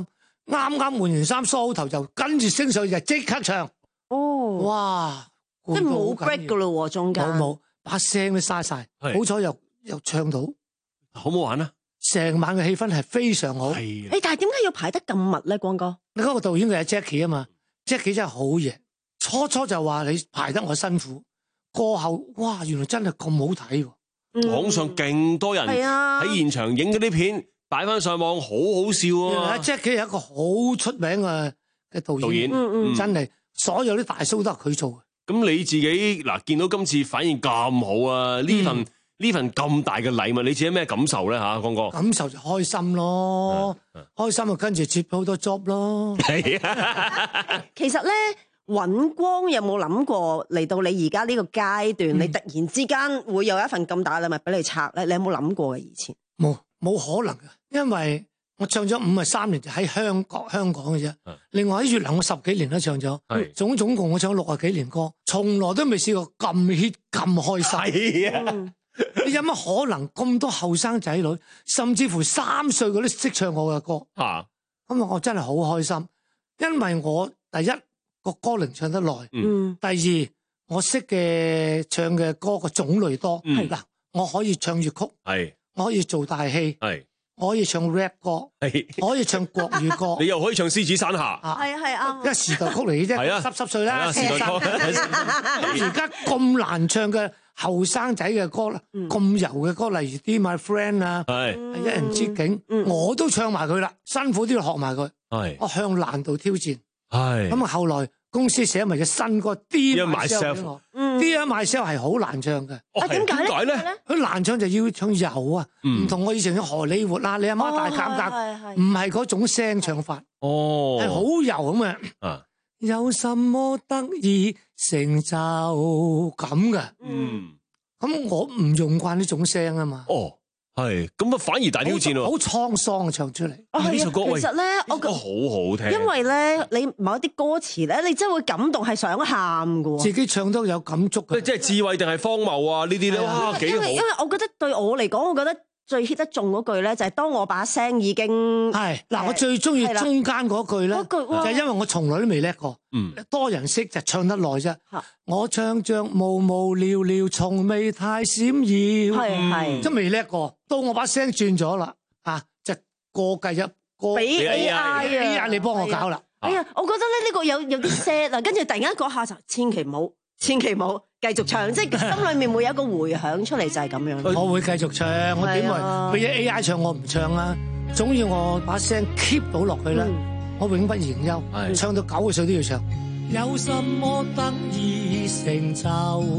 啱啱換完衫梳好頭就跟住升上去就即刻唱。 哦， 哇！ 即係冇 break 噶咯喎，中間冇冇把聲都嘥晒，好彩又又唱到， 好唔好玩啊？ 成晚嘅氣氛係非常好。 誒，但係點解要排得咁密咧，光哥？ 你嗰個導演佢係 Jackie 啊嘛 ，Jackie 真係好嘢。初初就話你排得我辛苦，過後哇，原來真係咁好睇喎。 嗯、 網上勁多人喺現場影嗰啲片擺翻上網，好好笑啊 ！Jackie 係一個好出名嘅嘅導演， 導演嗯嗯、 真係所有啲大 show 都係佢做嘅。 咁你自己嗱見到今次反應咁好啊，呢、嗯、份呢份咁大嘅禮物，你自己咩感受咧嚇，光哥？ 感受就開心咯，嗯嗯、開心就跟住接好多 job 咯。係啊，其實咧。尹光有冇諗過嚟到你而家呢個階段，嗯、你突然之間會有一份咁大禮物俾你拆咧？你有冇諗過嘅以前？ 冇，冇可能嘅，因為我唱咗五十三年就喺香港香港嘅啫。另外喺越南我十幾年都唱咗，總總共我唱咗六十幾年歌，從來都未試過咁 hit 咁開心。係啊，嗯、你有乜可能咁多後生仔女，甚至乎三歲嗰啲識唱我嘅歌？啊，咁啊，我真係好開心，因為我第一。個歌齡唱得耐，嗯、第二我識嘅唱嘅歌個種類多，嗱、嗯、我可以唱粵曲，係我可以做大戲，係我可以唱 rap 歌，係我可以唱國語歌， 你又可以唱獅子山下， 係啊係啊， 因為時代曲嚟嘅啫，係啊濕濕碎啦，時代曲。咁而家咁難唱嘅後生仔嘅歌啦，咁、嗯、柔嘅歌，例如 Dear My Friend 啊，係一人之境，嗯、我都唱埋佢啦，辛苦都要學埋佢，係我向難度挑戰。係咁啊！後來公司寫埋隻新歌《Dear Myself》俾我，《Dear Myself》係好難唱嘅。啊，點解咧？佢難唱就要唱柔啊，唔同我以前嘅荷里活啊，你阿媽大減價，唔係嗰種聲唱法。哦，係好柔咁嘅。啊，有什麼得意成就咁嘅？嗯，咁我唔用慣呢種聲啊嘛。哦。係咁啊，反而大挑戰喎，好滄桑唱出嚟。呢首歌其實咧，我覺得好好聽。因為咧，你某一啲歌詞咧，你真係會感動，係想喊噶。自己唱都有感觸嘅，即係智慧定係荒謬啊？呢啲咧，哇，幾好。因為因為我覺得對我嚟講，我覺得最 hit 得中嗰句咧，就係當我把聲已經係嗱，我最中意中間嗰句咧，就係因為我從來都未叻過。嗯，多人識就唱得耐啫。我唱着無無聊聊，從未太閃耀，係係，真未叻過。到我把聲轉咗啦，啊，就過繼一個俾 A I 啊 ，A I 你幫我搞啦。哎呀，我覺得咧呢個有有啲 sad 啊，跟住突然間嗰下就千祈唔好，千祈唔好繼續唱，即係心裏面會有一個回響出嚟，就係咁樣。我會繼續唱，我點會俾 A I 唱我唔唱啊？總要我把聲 keep 到落去啦，我永不言休，唱到九個歲都要唱。有什麼得意成就？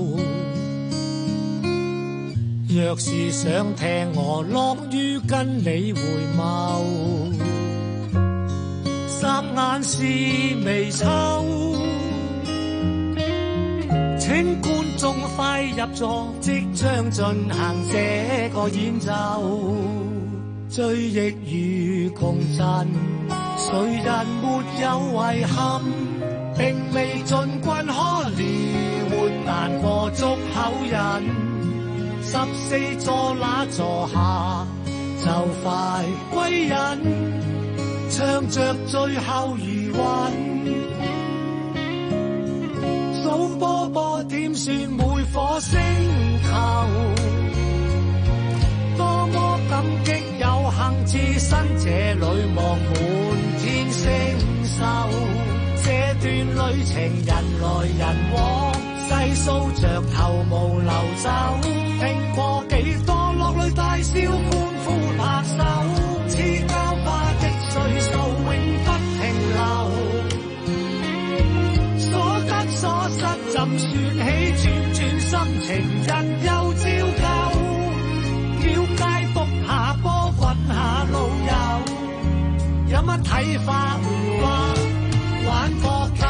若是想聽我樂於跟你回眸，霎眼是微秋，請觀眾快入座，即將進行這個演奏。追憶與共振，誰人沒有遺憾？並未盡君可憐，活難過足口忍。十四座那座下，就快歸隱，唱着最後餘韻，數波波點算每顆星球，多麼感激有幸置身這裏，望滿天星宿。這段旅程人來人往，細數着頭無流走，聽過幾多落淚大笑歡呼拍手，似交花的歲數永不停留，所得所失怎算起，轉轉心情人又照舊，廟街卜下波滾下路遊，有乜睇法唔話玩個夠。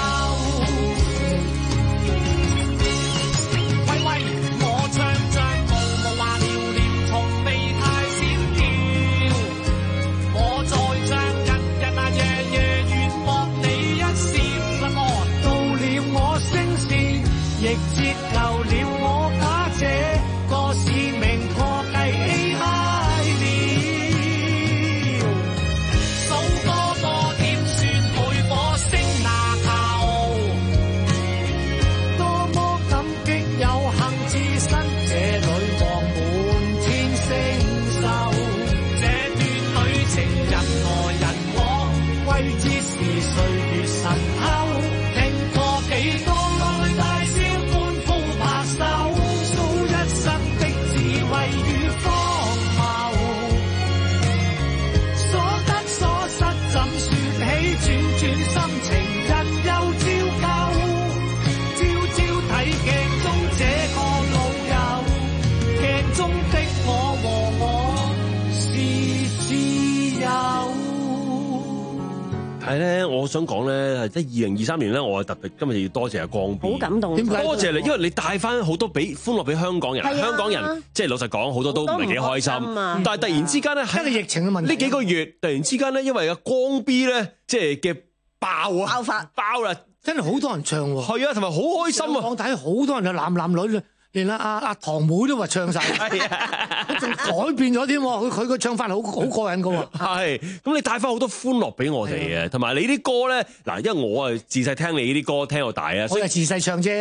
亦折舊了我家姐個使命破計 A I 了，數多多點算怎說起轉轉心情，人又照舊，朝朝睇鏡中這個老友，鏡中的我和我是摯友。 係咧，我想講咧，即係二零二三年咧，我係特別今日要多謝阿光 B， 好感動。 點解？多謝你，因為你帶翻好多俾歡樂俾香港人。 係啊香港人即係老實講，好多都唔係幾開心。但係突然之間咧， 因為疫情嘅問題， 呢幾個月突然之間咧，因為阿光 B 咧，即係嘅爆啊， 爆發爆啦， 真係好多人唱喎。 係啊，同埋好開心啊！ 我睇好多人就男男女女。連阿阿阿堂妹都話唱晒，仲改變咗添。佢佢個唱法好好過癮噶喎。 係，咁你帶翻好多歡樂俾我哋嘅，同埋你啲歌咧，嗱，因為我啊自細聽你啲歌聽到大啊， 我係自細唱啫，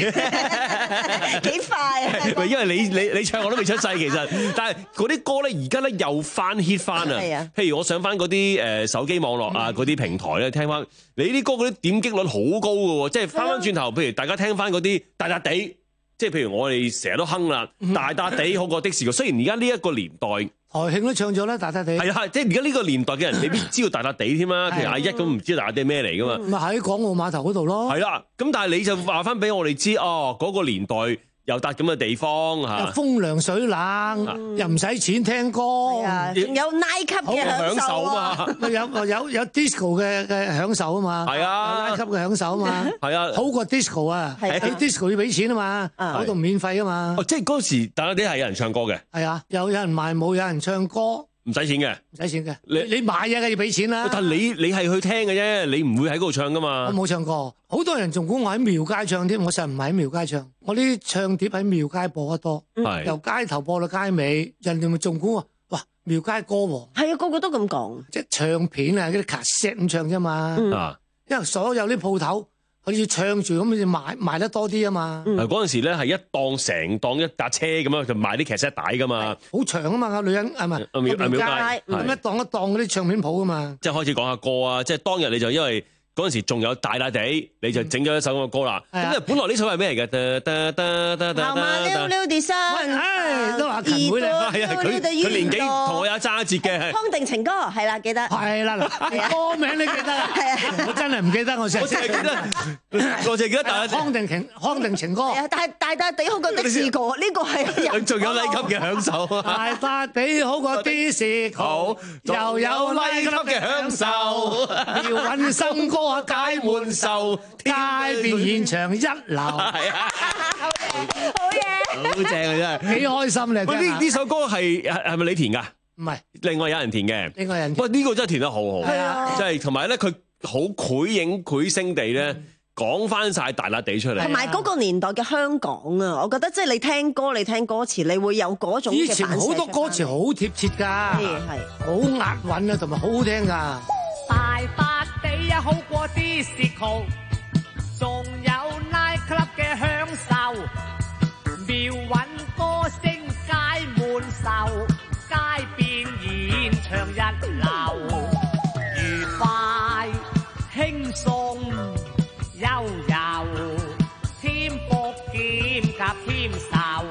幾快啊！ 因為你你你唱我都未出世其實，但係嗰啲歌咧而家咧又翻 hit 翻啊。譬如我上翻嗰啲誒手機網絡啊嗰啲平台咧聽翻，你啲歌嗰啲點擊率好高噶喎，即係翻翻轉頭，譬如大家聽翻嗰啲大笪地。即係譬如我哋成日都哼啦，大笪地好過的士個。雖然而家呢一個年代， 台慶都唱咗啦，大笪地。 係啊，即係而家呢個年代嘅人未必知道大笪地添啦。譬如阿一咁唔知道大笪地咩嚟噶嘛。 咪喺港澳碼頭嗰度咯。 係啦，咁但係你就話翻俾我哋知，哦嗰個年代有笪咁嘅地方嚇， 風涼水冷，又唔使錢聽歌， 仲有 night club 嘅享受啊嘛， 有有有 disco 嘅嘅享受啊嘛， 係啊 ，night club 嘅享受啊嘛， 係啊， 好過 disco 啊，喺 disco 要俾錢啊嘛，嗰度免費啊嘛。 哦，即係嗰時大笪地係有人唱歌嘅， 係啊，有有人賣舞，有人唱歌。 唔使錢嘅， 唔使錢嘅。你你買嘢梗要俾錢啦。 但係你你係去聽嘅啫，你唔會喺嗰度唱噶嘛。 我冇唱過，好多人仲估我喺廟街唱添，我實唔係喺廟街唱。我啲唱碟喺廟街播得多，由街頭播到街尾，人哋咪仲估我，哇廟街歌王。 係啊，個個都咁講。 即係唱片啊，嗰啲卡 set 咁唱啫嘛。啊，因為所有啲鋪頭。佢要唱住咁，就賣賣得多啲啊嘛！ 嗰陣、嗯、時咧係一檔成檔一架車咁樣，就賣啲劇 set 帶噶嘛。 好長啊嘛，女人係咪？廟廟街咁一檔一檔嗰啲唱片鋪噶嘛。 即係開始講下歌啊！即係當日你就因為嗰陣時仲有大笪地，你就整咗一首咁嘅歌啦。咁啊，本來呢首係咩嚟嘅？ 媽媽溜溜地山， 唉，都話勤會咧。 係啊，佢佢年紀同我有爭一截嘅。 康定情歌係啦，記得。係啦，嗱，歌名你記得？係啊，我真係唔記得，我成日記得，我淨係記得大康定情康定情歌。 係啊，但係大笪地好過的士歌，呢個係有。 仲有禮級嘅享受。 大笪地好過的士歌，又有禮級嘅享受，要揾新歌。解悶愁，街邊現場一流，係啊， 好嘢， 好正啊真係， 幾開心咧！ 喂，呢呢首歌係係係咪你填㗎？ 唔係， 另外有人填嘅， 另外人。 喂，呢個真係填得好好， 係啊， 即係同埋咧，佢好繪影繪聲地咧講翻晒大笪地出嚟， 同埋嗰個年代嘅香港啊，我覺得即係你聽歌，你聽歌詞，你會有嗰種。 以前好多歌詞好貼切㗎，係好押韻啊，同埋好好聽㗎。 大笪地呀，好過啲 disco， 仲有 night club 嘅享受，妙韻歌聲街滿售，街邊演唱一流，愉快輕鬆悠悠，添福兼夾添壽。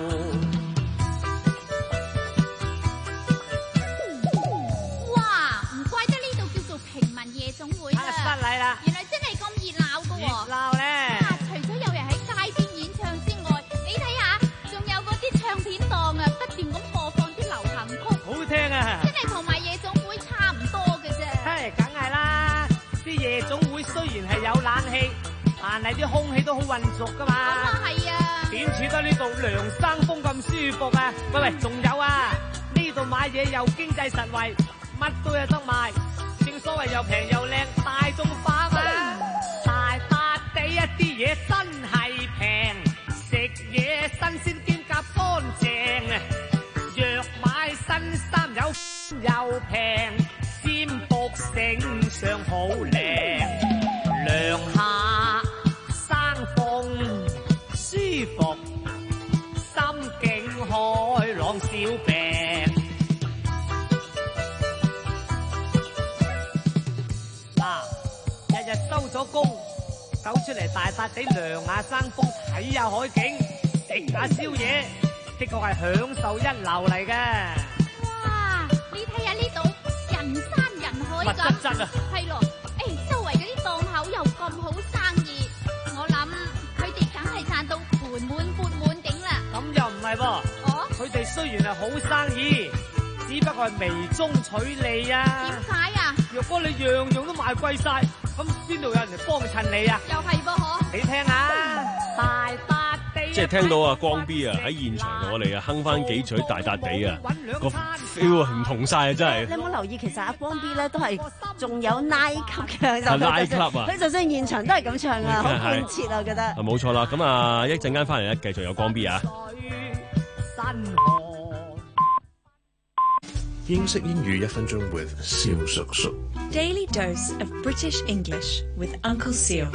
夜總會啦， 失禮啦！ 原來真係咁熱鬧噶喎！ 熱鬧咧！ 啊，除咗有人喺街邊演唱之外，你睇下，仲有嗰啲唱片檔啊，不斷咁播放啲流行曲， 好聽啊！ 真係同埋夜總會差唔多嘅啫。 係，梗係啦！啲夜總會雖然係有冷氣，但係啲空氣都好混濁噶嘛。 咁啊係啊！ 點似得呢度涼生風咁舒服啊？喂喂，仲有啊！呢度買嘢又經濟實惠，乜都有得賣。正所謂又平又靚，大眾化嘛！大笪地一啲嘢真係平，食嘢新鮮兼夾乾淨，若買新衫有又平，占卜聖上好靚，涼下生風舒服，心境開朗少病。日收咗工，走出嚟大笪地涼下生風，睇下海景，食下宵夜，的確係享受一流嚟嘅。 哇！你睇下呢度人山人海可以咁。 密質質啊係咯，誒，周圍嗰啲檔口又咁好生意，我諗佢哋梗係賺到盆滿缽滿頂啦。 咁又唔係噃， 哦， 佢哋雖然係好生意，只不過係微中取利啊。 點解啊？ 若果你樣樣都賣貴晒，咁邊度有人嚟幫襯你啊？ 又係噃嗬。 你聽下，大笪地。 即係聽到啊，光 B 啊喺現場同我哋啊哼翻幾嘴大笪地啊，個 feel 唔同晒啊，真係。 你有冇留意其實阿光 B 咧都係仲有拉級嘅，就拉級啊！ 佢就算現場都係咁唱啊，好貫徹啊，我覺得。 啊，冇錯啦，咁啊一陣間翻嚟咧，繼續有光 B 啊。 英式英語一分鐘 with 蕭叔叔。 Daily dose of British English with Uncle Seal。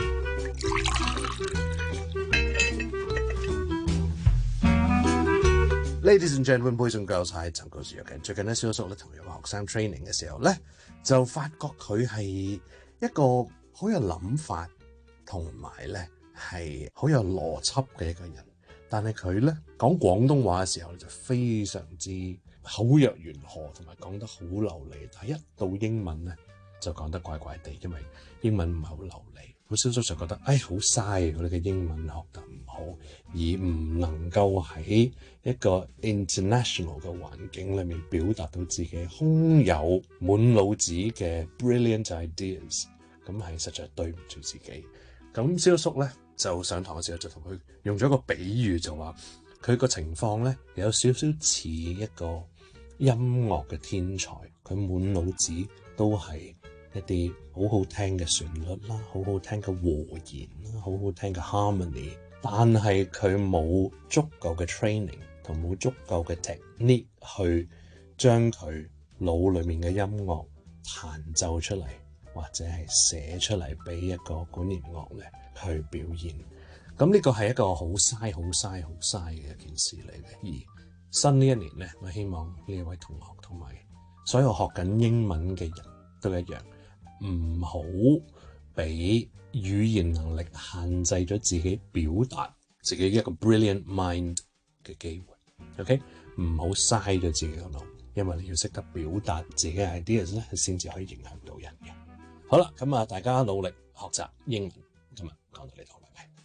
Ladies and gentlemen, boys and girls，係陳教授嘅。最近咧，蕭叔咧同有個學生 training 嘅時候咧，就發覺佢係一個好有諗法，同埋咧係好有邏輯嘅一個人。但係佢咧講廣東話嘅時候咧，就非常之口若懸河，同埋講得好流利。但係一到英文咧，就講得怪怪地，因為英文唔係好流利。好少少就覺得，唉，好嘥，我哋嘅英文學得唔好，而唔能夠喺一個 international 嘅環境裏面表達到自己空有滿腦子嘅 brilliant ideas， 咁係實在對唔住自己。咁蕭叔咧就上堂嘅時候就同佢用咗一個比喻，就話佢個情況咧有少少似一個音樂嘅天才，佢滿腦子都係一啲好好聽嘅旋律啦，好好聽嘅和弦啦，好好聽嘅 harmony， 但係佢冇足夠嘅 training 同冇足夠嘅 technique 去將佢腦裏面嘅音樂彈奏出嚟，或者係寫出嚟俾一個管弦樂咧去表現。咁呢個係一個好嘥、好嘥、好嘥嘅一件事嚟嘅。而新呢一年咧，我希望呢一位同學同埋所有學緊英文嘅人都一樣，唔好俾語言能力限制咗自己表達自己一個 brilliant mind 嘅機會。OK， 唔好嘥咗自己個腦，因為你要識得表達自己嘅 ideas 咧，先至可以影響到人嘅。好啦，咁啊，大家努力學習英文。今日講到呢度，拜拜。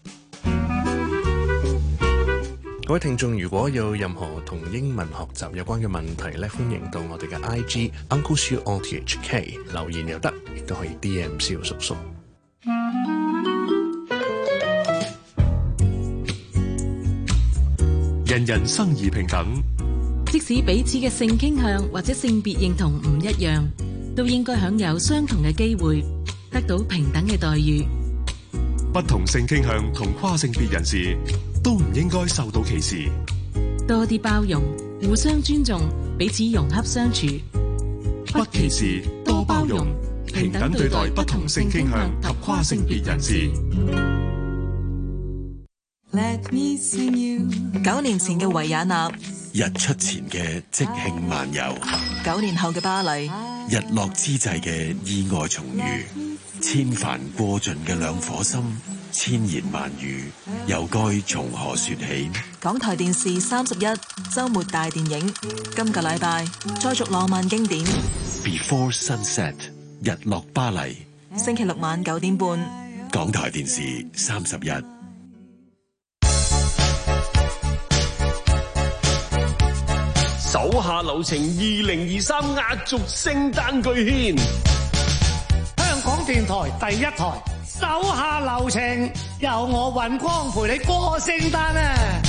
各位聽眾，如果有任何同英文學習有關嘅問題咧，歡迎到我哋嘅 I G Uncle Siu O T H K 留言又得，亦都可以 D M 蕭叔叔。 人人生而平等， 即使彼此嘅性傾向或者性別認同唔一樣，都應該享有相同嘅機會，得到平等嘅待遇。 不同性傾向同跨性別人士都唔應該受到歧視。 多啲包容，互相尊重，彼此融洽相處。 不歧視，多包容，平等對待不同性傾向及跨性別人士。 Let me sing you。九年前嘅維也納， 日出前嘅即興漫遊， 九年後嘅巴黎， 日落之際嘅意外重遇，千帆過盡嘅兩顆心，千言萬語又該從何說起？ 港台電視三十一週末大電影，今個禮拜再續浪漫經典 Before Sunset， 日落巴黎， 星期六晚九點半， 港台電視三十一。 手下留情二零二三壓軸聖誕巨獻， 香港電台第一台，手下留情，由我尹光陪你過聖誕啊！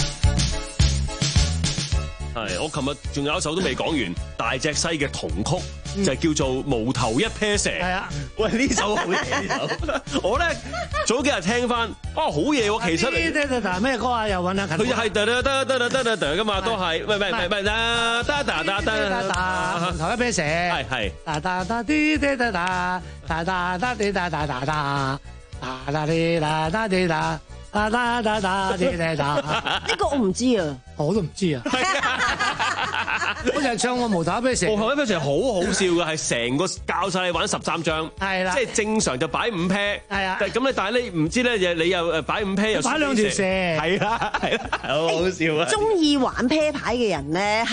係，我琴日仲有一首都未講完，大隻西嘅童曲、嗯、就係叫做無頭一撇蛇。係啊，喂，呢首好嘢，呢首我咧早幾日聽翻，啊好嘢喎，其實嚟。 咩歌啊？又揾下佢就係得得得得得得得噶嘛，都係，喂喂喂喂，得得得得得， 無頭一撇蛇， 係係， 噠噠噠啲啲噠噠，噠噠噠啲噠噠噠噠，噠噠啲噠噠啲噠。噠噠噠噠啲噠噠， 呢個我唔知啊， 我都唔知啊。我就係唱個無頭一撇蛇， 無頭一撇蛇好好笑嘅，係成個教晒你玩十三張，係啦，即係正常就擺五 pair，係啊，咁你但係你唔知咧，你又誒擺五 pair 又擺兩條蛇， 係啦係啦，好好笑啊！ 中意玩啤牌嘅人咧係特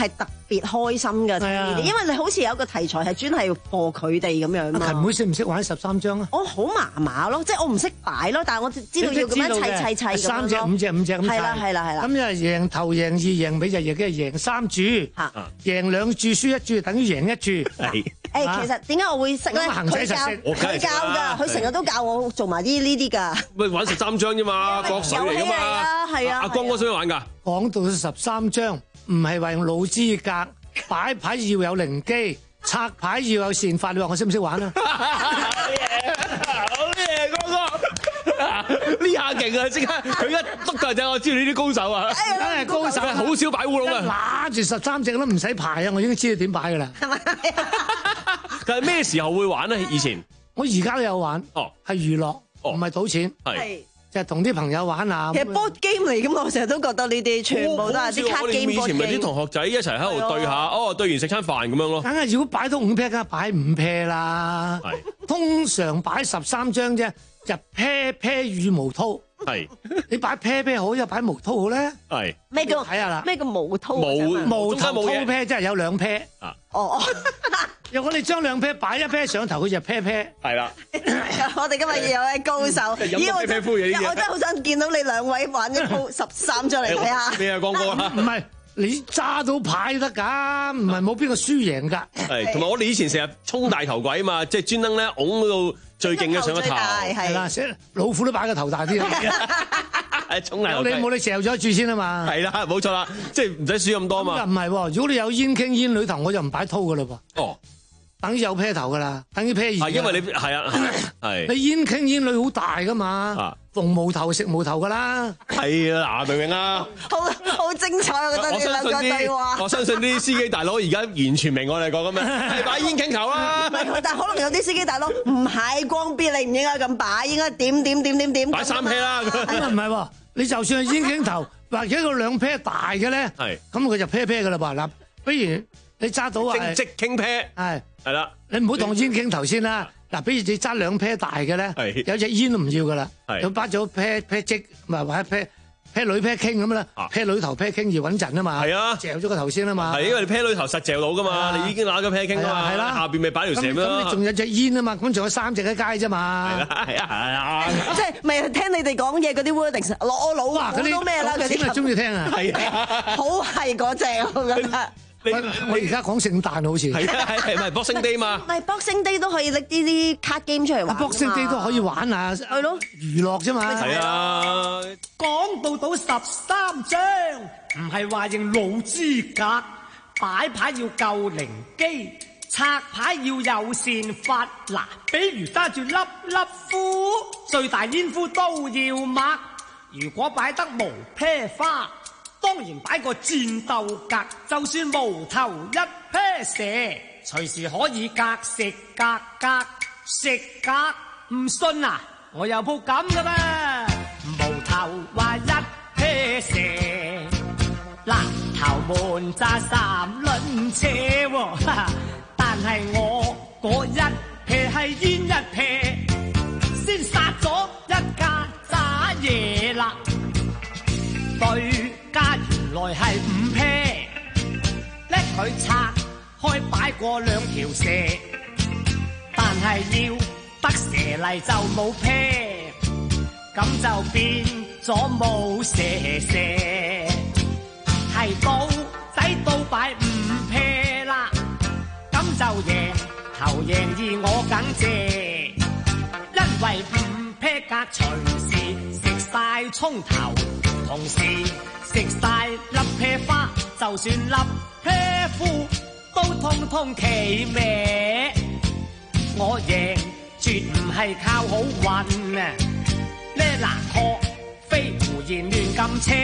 別開心㗎。 係啊， 因為你好似有一個題材係專係課佢哋咁樣嘛。 阿勤妹識唔識玩十三張啊？ 我好麻麻咯，即係我唔識擺咯，但係我知道要咁樣砌砌砌咁樣咯。 三隻五隻五隻咁砌。 係啦係啦係啦。 咁就贏頭贏二贏尾就贏嘅贏三注，贏兩注輸一注等於贏一注。 誒，其實點解我會識咧？佢教佢教㗎，佢成日都教我做埋啲呢啲㗎。 喂，玩十三張啫嘛，國水嚟㗎嘛。 係啊。 阿光哥想玩㗎？ 講到十三張，唔係話用腦資格，擺牌要有靈機，拆牌要有善法。你話我識唔識玩啊？ 好嘢，好嘢，光哥，呢下勁啊！即刻佢一篤大隻，我知道呢啲高手啊， 梗係高手， 好少擺烏龍啊！ 揦住十三隻都唔使排啊，我已經知道點擺㗎啦。 但係咩時候會玩咧？以前我而家都有玩， 哦， 係娛樂，唔係賭錢， 係就係同啲朋友玩啊。 其實 board game 嚟㗎嘛，我成日都覺得呢啲全部都係啲卡 game。 我哋以前咪啲同學仔一齊喺度對下，哦，對完食餐飯咁樣咯。 梗係如果擺到五 pair，梗係擺五 pair 啦。係通常擺十三張啫，就 pair pair 羽毛濤。 係你擺 pair pair 好，又擺毛濤好咧？ 係咩叫睇下啦？ 咩叫毛濤？ 毛毛頭濤 pair 即係有兩 pair。 啊哦。 如果你將兩 pair 擺一 pair 上頭，佢就 pair pair。 係啦。 我哋今日有位高手，咦我真我真係好想見到你兩位玩一鋪十三張嚟睇下。 咩啊，光哥啊？ 唔係你揸到牌得㗎，唔係冇邊個輸贏㗎。 係，同埋我哋以前成日衝大頭鬼啊嘛，即係專登咧拱嗰度最勁嘅上個頭。 係啦，老虎都擺個頭大啲。 係衝大頭。 你冇你嚼咗一注先啊嘛。 係啦，冇錯啦，即係唔使輸咁多嘛。 唔係喎，如果你有煙傾煙女頭，我就唔擺濤㗎啦噃。 哦。 等於有啤頭噶啦，等於啤二。 係因為你係啊，係。 你煙傾煙女好大噶嘛，逢無頭食無頭噶啦。 係啊，明唔明啊？ 好好精彩，我覺得呢兩個對話。 我相信啲司機大佬而家完全明我哋講咁樣，係擺煙傾頭啦。 但係可能有啲司機大佬唔係光邊，你唔應該咁擺，應該點點點點點。 擺三 pair 啦。 咁啊唔係喎，你就算係煙傾頭，或者個兩 pair 大嘅咧，係咁佢就 pair pair 噶啦噃。嗱，比如你揸到啊， 即即傾 pair 係。 係啦， 你唔好當煙傾頭先啦。嗱，比如你揸兩 pair 大嘅咧，有隻煙都唔要噶啦，有擺咗 pair pair 積，唔係或者 pair pair 女 pair 傾咁啦，pair 女頭 pair 傾而穩陣啊嘛。係啊，嚼咗個頭先啊嘛。係因為你 pair 女頭實嚼到噶嘛，你已經揦咗 pair 傾啊嘛。係啦，下邊咪擺條蛇咯。咁你仲有隻煙啊嘛，咁仲有三隻喺街啫嘛。係啦，係啊，係啊。 即係咪聽你哋講嘢嗰啲 wording 攞我腦啊，嗰啲咩啦？嗰啲中意聽啊。係啊， 好係嗰隻我覺得。 我我而家講聖誕好似係啊係係咪 Boxing Day 嘛？ 唔係 Boxing Day 都可以拎啲啲 card game 出嚟玩。 Boxing Day 都可以玩啊，係咯，娛樂啫嘛。 係啊， 講到到十三張，唔係話認老資格，擺牌要夠靈機，拆牌要有善法。嗱，比如揸住粒粒呼，最大煙呼都要抹。如果擺得無啤花，當然擺個戰鬥格，就算無頭一啤蛇，隨時可以格食格格食格。唔信啊，我有鋪咁嘅咩？無頭話一啤蛇，嗱頭門揸三輪車喎，但係我嗰一啤係煙一啤，先殺咗一家渣嘢啦。對家原來係五 pair， 叻佢拆開擺過兩條蛇，但係要得蛇嚟就冇 pair， 咁就變咗冇蛇蛇，係賭仔都擺五 pair 啦，咁就贏頭贏二我梗借，因為五 pair 格隨時食晒葱頭。同時食晒粒啤花，就算粒啤夫都通通企歪。我贏絕唔係靠好運啊！呢嗱學非胡言亂咁車，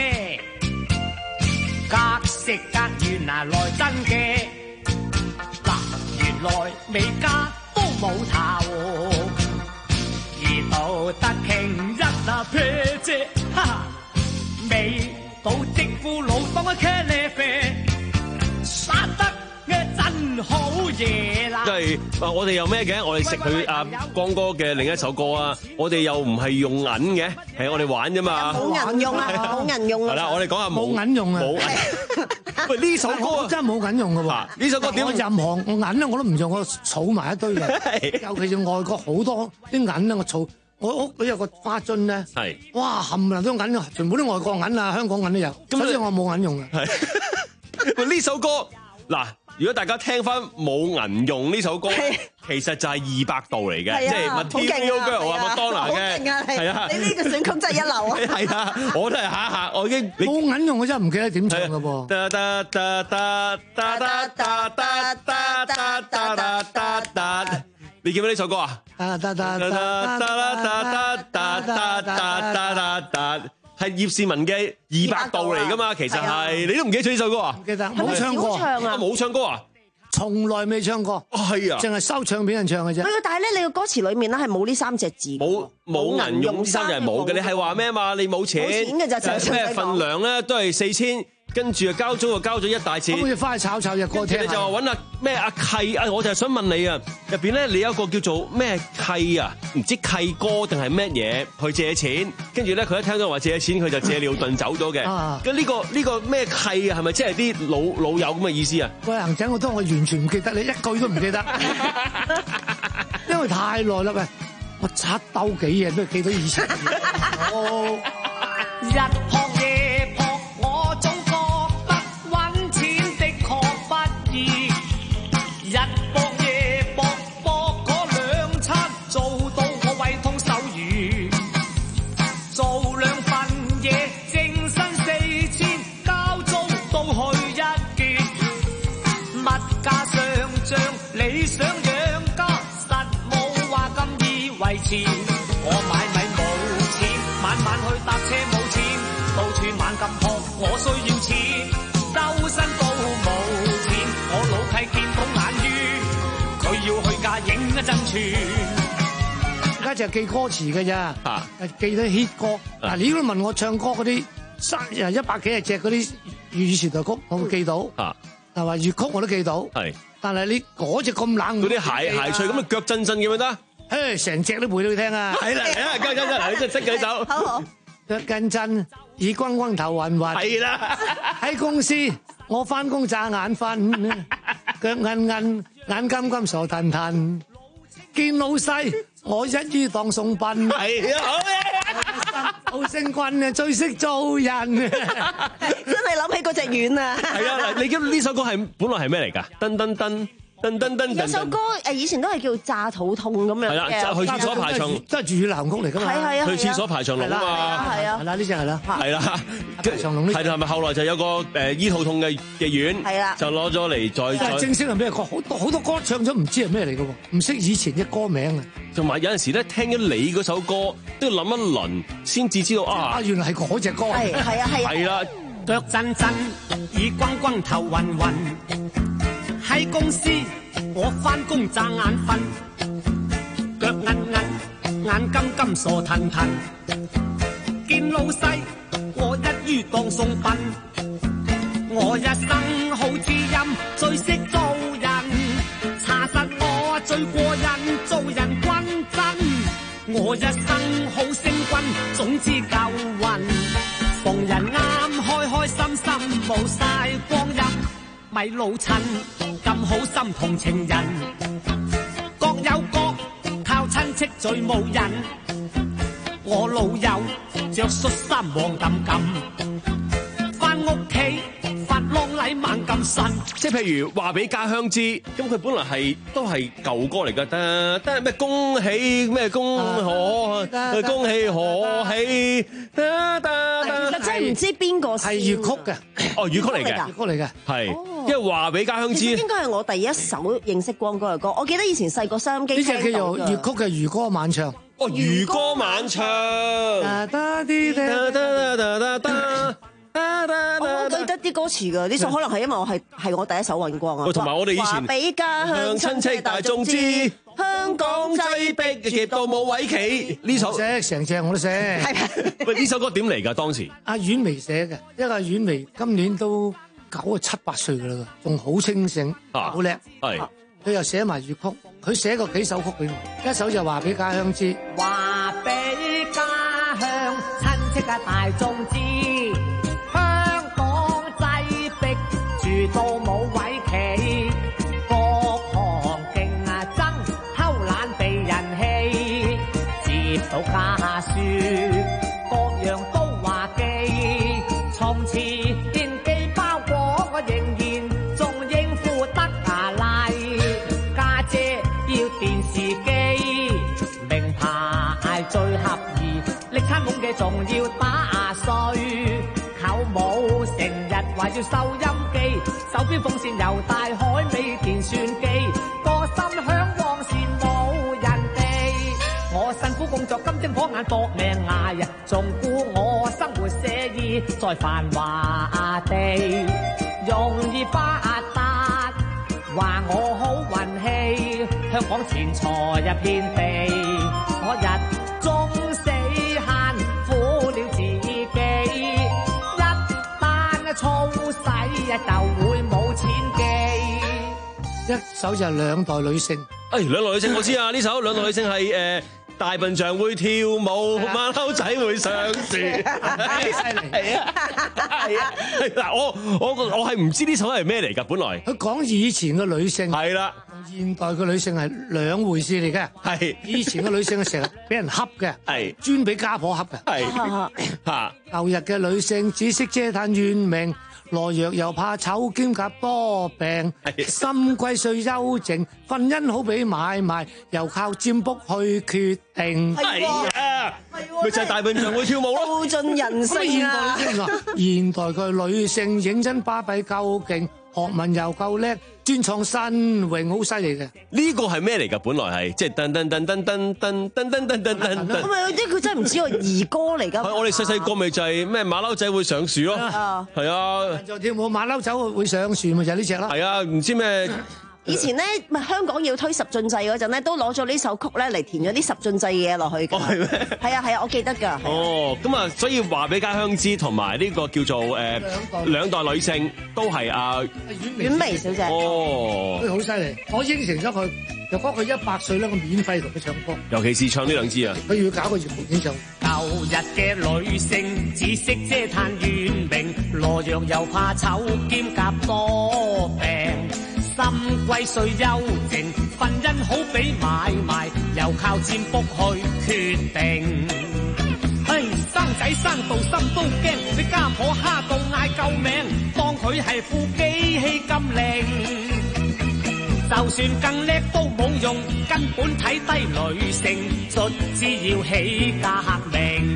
格食格原來來真嘅。嗱，原來美加都冇頭，而到得傾一啊啤啫，哈哈！未到即夫老當個茄喱啡，殺得嘅真好嘢啦！ 即係啊，我哋又咩嘅？我哋食佢阿光哥嘅另一首歌啊！我哋又唔係用銀嘅，係我哋玩啫嘛。 冇銀用啊！冇銀用啊！ 係啦，我哋講下冇銀用啊！ 冇銀。 喂，呢首歌我真係冇銀用嘅喎。 呢首歌點？ 我任何我銀咧我都唔用，我儲埋一堆嘅。尤其是外國好多啲銀咧，我儲。我屋企有個花樽咧， 係哇冚唪唥都銀啊，全部都外國銀啊，香港銀都有。咁所以我冇銀用嘅。 係喂，呢首歌嗱，如果大家聽翻冇銀用呢首歌，其實就係二百度嚟嘅，即係 Material Girl 啊，麥當娜嘅，係啊， 你呢個選曲真係一流啊！ 係啊，我都係下下，我已經冇銀用，我真係唔記得點唱嘅噃。 噠噠噠噠噠噠噠噠噠噠噠噠噠，你記唔記得呢首歌啊？噠噠噠噠噠噠噠噠噠噠噠，係葉倩文嘅二百度嚟噶嘛？其實係你都唔記得咗呢首歌啊？ 唔記得，冇唱過， 冇唱歌啊？ 從來未唱過。 哦，係啊， 淨係收唱俾人唱嘅啫。 但係咧，你個歌詞裏面咧係冇呢三隻字。 冇冇銀用三隻係冇嘅，你係話咩嘛？你冇錢， 冇錢嘅就咩份糧咧都係四千。跟住啊，交租就交咗一大錢。 可唔可以翻去炒炒隻歌聽？ 你就話揾阿咩阿契啊，我就係想問你啊，入邊咧你有一個叫做咩契啊，唔知契哥定係咩嘢去借錢，跟住咧佢一聽到話借錢，佢就借尿遁走咗嘅。咁呢個呢個咩契啊，係咪即係啲老老友咁嘅意思啊？ 喂，行仔，我都我完全唔記得，你一句都唔記得，因為太耐啦喂，我七兜幾嘢都記到以前。哦， 日撲夜撲，我總覺得揾錢的確不易。日搏夜搏，搏嗰兩餐，做到我胃痛手軟。做兩份嘢，淨身四千，交租都去一結。物價上漲，理想養家，實冇話咁易維持。我買米冇錢，晚晚去搭車冇錢，到處猛咁撲，我需要錢，周身都冇錢。我老契見到眼冤，佢要去嫁影一陣全。 而家就係記歌詞嘅咋，記得 hit 歌。嗱，你如果問我唱歌嗰啲三誒一百幾廿隻嗰啲粵語時代曲，我會記到。係嘛，粵曲我都記到。係，但係你嗰隻咁冷， 嗰啲鞋鞋脆咁啊，腳震震嘅咪得？ 誒，成隻都背到佢聽啊！ 係啦，嚟啊，跟跟跟，嗱，你真係識嘅手。 好好。 腳震震，耳轟轟，頭暈暈。 係啦。 喺公司我翻工詐眼瞓，腳韌韌，眼金金傻騰騰。見老細我一於當送殯。 係啊，好嘢。 好星棍啊，最識做人。 真係諗起嗰隻丸啊！ 係啊，你記呢首歌係本來係咩嚟㗎？噔噔噔。噔噔噔， 有首歌誒，以前都係叫炸肚痛咁樣嘅。 係啦，去廁所排長都係粵語流行曲嚟㗎嘛。 係係啊， 去廁所排長龍啊嘛。 係啊， 係啦，呢隻係啦。 係啦，排長龍呢？係係咪後來就有個誒醫肚痛嘅嘅丸？係啦，就攞咗嚟再再。 正式係咩歌？好多好多歌唱咗唔知係咩嚟㗎喎，唔識以前啲歌名啊。 同埋有陣時咧，聽咗你嗰首歌都要諗一輪先至知道啊。 啊，原來係嗰隻歌。 係係啊係。 係啦， 腳震震，耳轟轟，頭暈暈，喺公司。我返工詐眼瞓，腳韌韌，眼金金傻騰騰。見老細，我一於當送殯。我一生好知音，最識做人。查實我最過癮，做人均真。我一生好勝軍，總之夠運。逢人啱，開開心心，冇晒光陰。咪老襯咁好心同情人，各有各靠親戚最冇癮。我老友着恤衫黃冚冚，返屋企發浪禮猛咁新。 即係譬如話俾家鄉知，咁佢本來係都係舊歌嚟㗎，得得咩恭喜咩恭賀，恭喜賀喜，得得得。 真係唔知邊個係粵曲嘅， 哦，粵曲嚟嘅， 粵曲嚟嘅， 係。因為話俾家鄉知， 應該係我第一首認識光哥嘅歌。我記得以前細個收音機呢隻叫做粵曲嘅漁歌晚唱。 哦，漁歌晚唱。 我記得啲歌詞㗎，呢首可能係因為我係係我第一首揾光啊。 同埋我哋以前話俾家鄉親戚大眾知，香港擠逼夾到冇位企。 呢首寫成隻我都寫。 喂，呢首歌點嚟㗎？當時阿婉薇寫嘅，因為阿婉薇今年都九啊七八歲噶啦，仲好清醒，好叻。係，佢又寫埋粵曲，佢寫過幾首曲俾我，一首就話俾家鄉知， 話俾家鄉親戚嘅大眾知，香港擠逼住到家書，各樣都話記。從前電機包裹我仍然仲應付得牙麗，家姐要電視機，名牌最合意，力撐懵嘅仲要打碎，舅母成日話要收音機，手邊風扇又大海味電算機，個心向往羨慕人哋。我辛苦工作金睛火眼搏命捱啊，仲顧我生活寫意在繁華地，容易發達話我好運氣，香港錢財一片地，我日中死慳苦了自己，一旦粗使就會冇錢寄。 一首就係兩代女性。 誒，兩代女性我知啊，呢首兩代女性係誒大笨象會跳舞，馬騮仔會上樹。係啊，係啊。嗱，我我我係唔知呢首係咩嚟㗎，本來。 佢講以前嘅女性係啦， 同現代嘅女性係兩回事嚟嘅。 係以前嘅女性係成日俾人恰嘅， 係專俾家婆恰嘅。 係嚇。 舊日嘅女性只識嗟嘆怨命，懦弱又怕醜，兼夾多病，心歸歲幽靜，婚姻好比買賣，又靠占卜去決定。 係啊，咪就係大笨象會跳舞咯， 道盡人性啊！ 現代嘅女性認真巴閉夠勁，學問又夠叻，專創新穎，好犀利嘅。 呢個係咩嚟㗎？本來係即係噔噔噔噔噔噔噔噔噔噔噔。 咁咪有啲佢真係唔知個兒歌嚟㗎。 係我哋細細個咪就係咩馬騮仔會上樹咯，係啊。 就跳舞馬騮仔會上樹咪就係呢隻啦。 係啊，唔知咩。 以前咧，咪香港要推十進制嗰陣咧，都攞咗呢首曲咧嚟填咗啲十進制嘅嘢落去㗎。 哦，係咩？ 係啊係啊，我記得㗎。 哦，咁啊，所以話俾家鄉知，同埋呢個叫做誒兩代女性都係阿婉薇小姐。 哦， 佢好犀利，我應承咗佢，就幫佢一百歲咧，我免費同佢唱歌。 尤其是唱呢兩支啊， 佢要搞個粵曲演唱。 舊日嘅女性只識嗟嘆怨命，懦弱又怕醜，兼夾多病。心歸歲幽靜，婚姻好比買賣，又靠占卜去決定。唉，生仔生到心都驚，俾家婆蝦到嗌救命，當佢係副機器咁靈，就算更叻都冇用，根本睇低女性，卒之要起革命。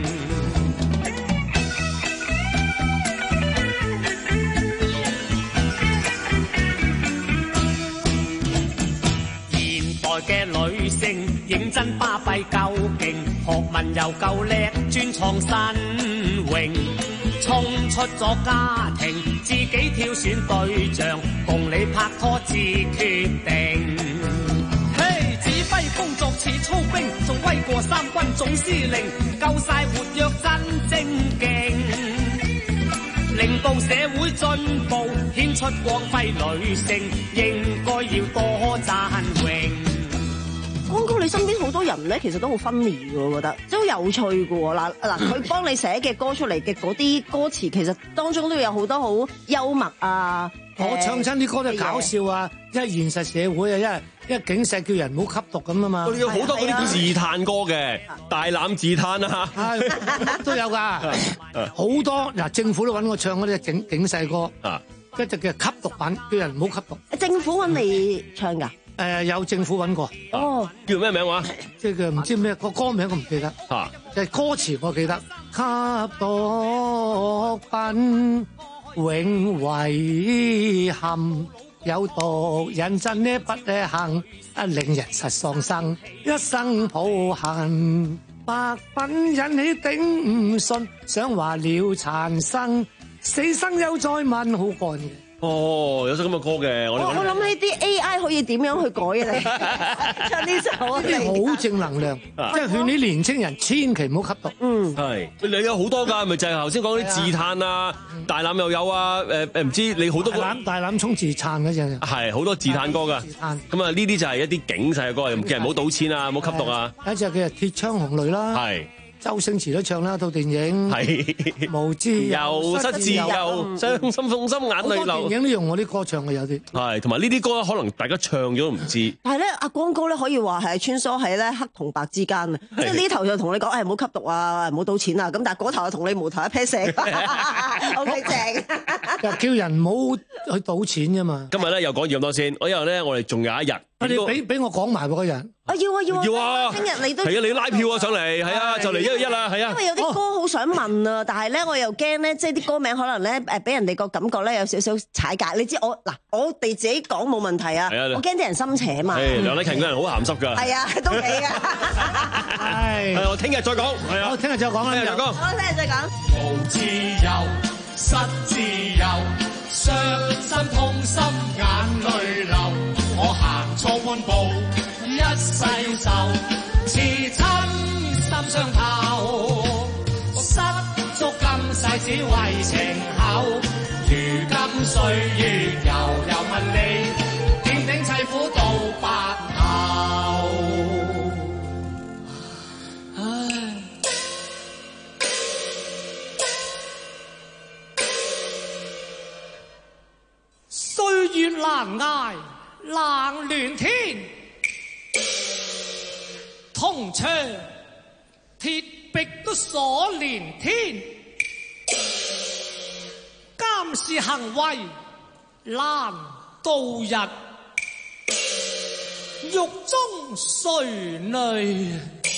嘅女性認真巴閉夠勁，學問又夠叻，專創新穎，衝出咗家庭，自己挑選對象，共你拍拖至決定。嘿、hey, 指揮工作似操兵，仲威過三軍總司令，夠晒活躍真正勁，令到社會進步，顯出光輝女性，應該要多讚榮。 光哥，你身邊好多人咧，其實都好分離嘅，我覺得都有趣嘅喎。嗱嗱，佢幫你寫嘅歌出嚟嘅嗰啲歌詞，其實當中都有好多好幽默啊。 我唱親啲歌都係搞笑啊，因為現實社會啊，因為因為警世叫人唔好吸毒咁啊嘛。 有好多嗰啲自嘆歌嘅，大膽自嘆啊， 都有㗎。好多嗱，政府都揾我唱嗰啲警警世歌，一隻叫吸毒品，叫人唔好吸毒。 政府揾你唱㗎？ 誒有政府揾過。 哦， 叫咩名話？ 即係唔知咩個歌名我唔記得。嚇，就係歌詞我記得。吸毒品永遺憾，有毒人真呢不幸，啊令人實喪生，一生抱恨。白品引起頂唔順，想話了殘生，死生又再問好幹嘅。 哦，有首咁嘅歌嘅，我我諗起啲 A I 可以點樣去改啊？你唱呢首啊， 呢啲好正能量，即係勸啲年青人千祈唔好吸毒。 嗯， 係你有好多㗎，咪就係頭先講啲自嘆啊，大欖又有啊，誒誒唔知你好多個大欖大欖衝自嘆嗰陣， 係好多自嘆歌㗎。咁啊，呢啲就係一啲警世嘅歌，叫人唔好賭錢啊，唔好吸毒啊。 有一隻叫做鐵槍紅淚啦， 係周星馳都唱啦，套電影係無自由失自由，傷心痛心眼淚流。 好多電影都用我啲歌唱嘅有啲。 係，同埋呢啲歌可能大家唱咗都唔知。 但係咧，阿光哥咧可以話係穿梭喺咧黑同白之間啊！即係呢頭就同你講，誒唔好吸毒啊，唔好賭錢啊，咁但係嗰頭就同你無頭一劈石。O K 正。 就叫人唔好去賭錢啫嘛。 今日咧又講住咁多先，我因為咧我哋仲有一日。 你俾俾我講埋嗰日。 啊要啊要啊！ 要啊！ 聽日你都係啊！你拉票啊上嚟，係啊，就嚟一月一啦，係啊。 因為有啲歌好想問啊，但係咧我又驚咧，即係啲歌名可能咧誒俾人哋個感覺咧有少少踩界。你知我嗱，我哋自己講冇問題啊，我驚啲人心邪嘛。 係梁禮勤個人好鹹濕㗎。係啊，都幾啊。 係。 係我聽日再講。係啊。 我聽日再講啦。 聽日再講。 好，聽日再講。 無自由，失自由，傷心痛心眼淚流，我行錯半步，一世愁，刺親心傷透，失足今世只為情厚，如今歲月悠悠問你，點頂凄苦到白頭。唉。歲月難捱冷亂天，銅牆鐵壁都鎖連天，監視行為難度日，獄中誰淚？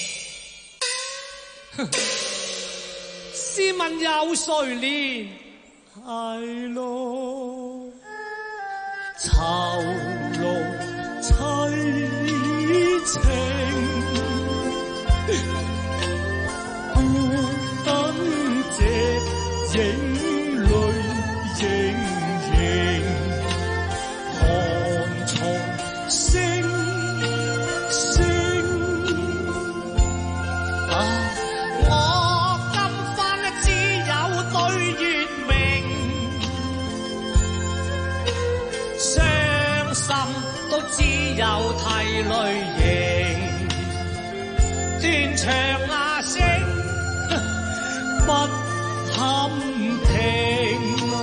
試問有誰憐係咯？囚牢凄情，孤等這影淚盈盈，寒蟲聲聲啊！我今番只有對月明，傷心都只有涕淚盈，斷腸啊聲不堪聽，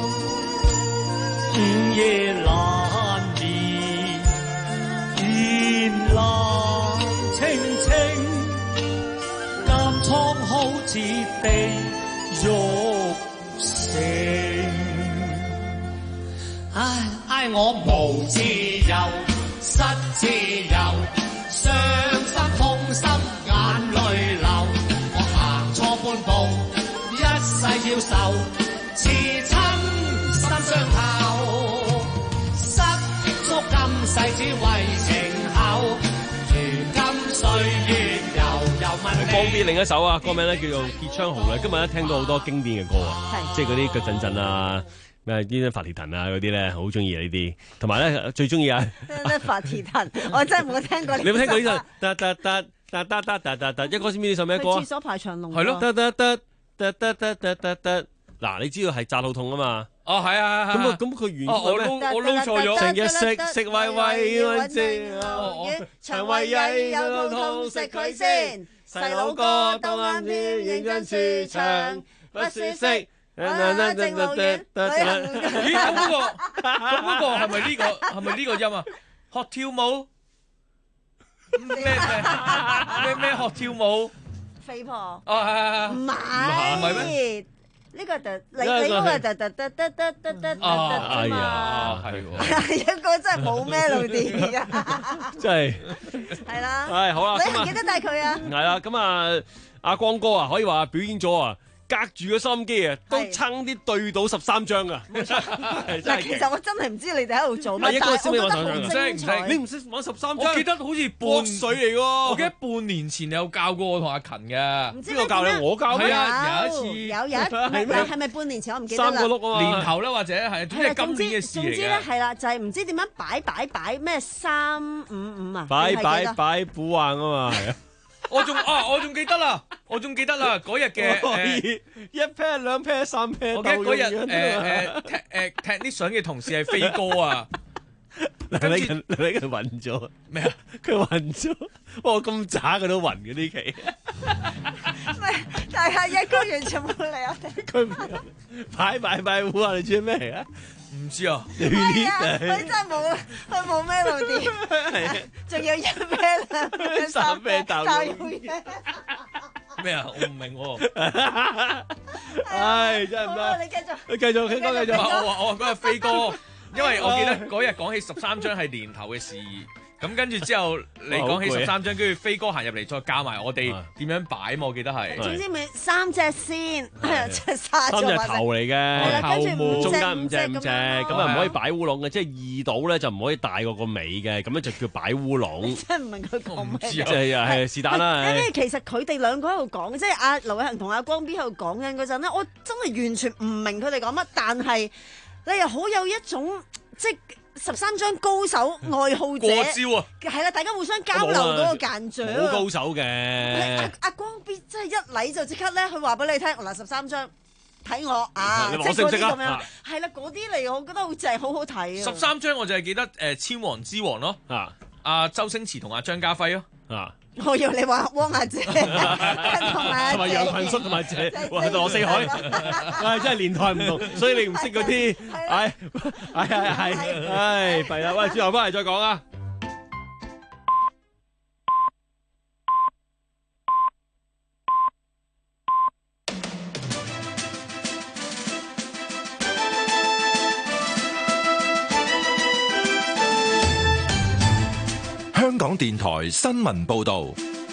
午夜難眠，煙冷清清，監倉好似地獄城。唉唉，我無自由，失自由，傷心痛心眼淚流，我行錯半步，一世要受，刺親心傷透，失足今世只為情厚，如今歲月悠悠問你。 光 B 另一首啊，歌名咧叫做《鐵窗紅》咧，今日咧聽到好多經典嘅歌啊，即係嗰啲腳震震啊。咩啲發鐵騰啊嗰啲咧，好中意啊呢啲，同埋咧最中意啊咩發鐵騰，我真係冇聽過。 你有冇聽過呢首？得得得得得得得得得，一哥知唔知呢首咩歌啊？ 廁所排長龍。 係咯，得得得得得得得得得。嗱，你知道係扎肚痛啊嘛？ 哦，係啊， 咁啊，咁佢原我撈我撈錯咗， 成日食食喂喂揾正，腸胃曳有肚痛食佢先，細佬哥當啱啲認真舒暢，不舒適。正路遠， 咦？咁嗰個，咁嗰個係咪呢個？係咪呢個音啊？學跳舞？咩咩咩咩學跳舞？ 肥婆。 哦，係係係。 唔係。 唔係咩？ 呢個就你你嗰個就得得得得得得得哎呀， 係喎。 一個真係冇咩路電啊！ 真係。 係啦。 係好啦。 你唔記得帶佢啊？ 係啦，咁啊，阿光哥啊，可以話表演咗啊。隔住個收音機啊，都撐啲對到十三張啊！ 嗱，其實我真係唔知你哋喺度做乜， 一個先俾我上場， 唔識唔識， 你唔識玩十三張？ 我記得好似半水嚟喎， 我記得半年前有教過我同阿勤嘅。 唔知邊個教你？我教係啊，有一次有有一係咪係咪半年前我唔記得啦。 三個碌啊嘛， 年頭啦或者係即係今年嘅事嚟嘅。 總之咧係啦，就係唔知點樣擺擺擺咩三五五啊？ 擺擺擺補橫啊嘛，係啊！ 我仲啊，我仲記得啦，我仲記得啦，嗰日嘅誒一 pair 兩 pair 三 pair， 我記得嗰日誒誒踢誒踢啲相嘅同事係飛哥啊， 梁禮勤梁禮勤暈咗咩啊？ 佢暈咗，哇！咁渣佢都暈嘅呢期。 但係一哥完全冇理我哋。 佢擺擺擺烏啊！你知咩嚟啊？ 唔知啊， 係啊，佢真係冇，佢冇咩路點，仲要一咩兩三咩豆咩啊？我唔明喎。 唉，真係唔得。 你繼續， 你繼續，繼續，繼續。 我話我話嗰日飛哥，因為我記得嗰日講起十三張係年頭嘅事。咁跟住之後，你講起十三張，跟住飛哥行入嚟，再教埋我哋點樣擺嘛，我記得係。 總之咪三隻先，隻沙三隻頭嚟嘅，後門中間五隻五隻，咁啊唔可以擺烏龍嘅，即係二到咧就唔可以大過個尾嘅，咁樣就叫擺烏龍。 真係唔明佢講咩。 即係係是但啦。 因為其實佢哋兩個喺度講，即係阿劉偉恒同阿光 B 喺度講緊嗰陣咧，我真係完全唔明佢哋講乜，但係你又好有一種即係。十三張高手愛好者過招啊， 係啦，大家互相交流嗰個間獎， 好高手嘅。 阿阿光 B 真係一嚟就即刻咧，佢話俾你聽，嗱十三張睇我啊， 你我識唔識啊？ 咁樣係啦，嗰啲嚟我覺得好正，好好睇啊！ 十三張我就係記得誒千王之王咯，啊阿周星馳同阿張家輝咯，啊。 我要你話汪阿姐，同埋同埋楊群叔同埋謝羅四海，唉真係年代唔同，所以你唔識嗰啲，唉唉係係，唉弊啦，喂，轉頭翻嚟再講啊！ 香港電台新聞報導，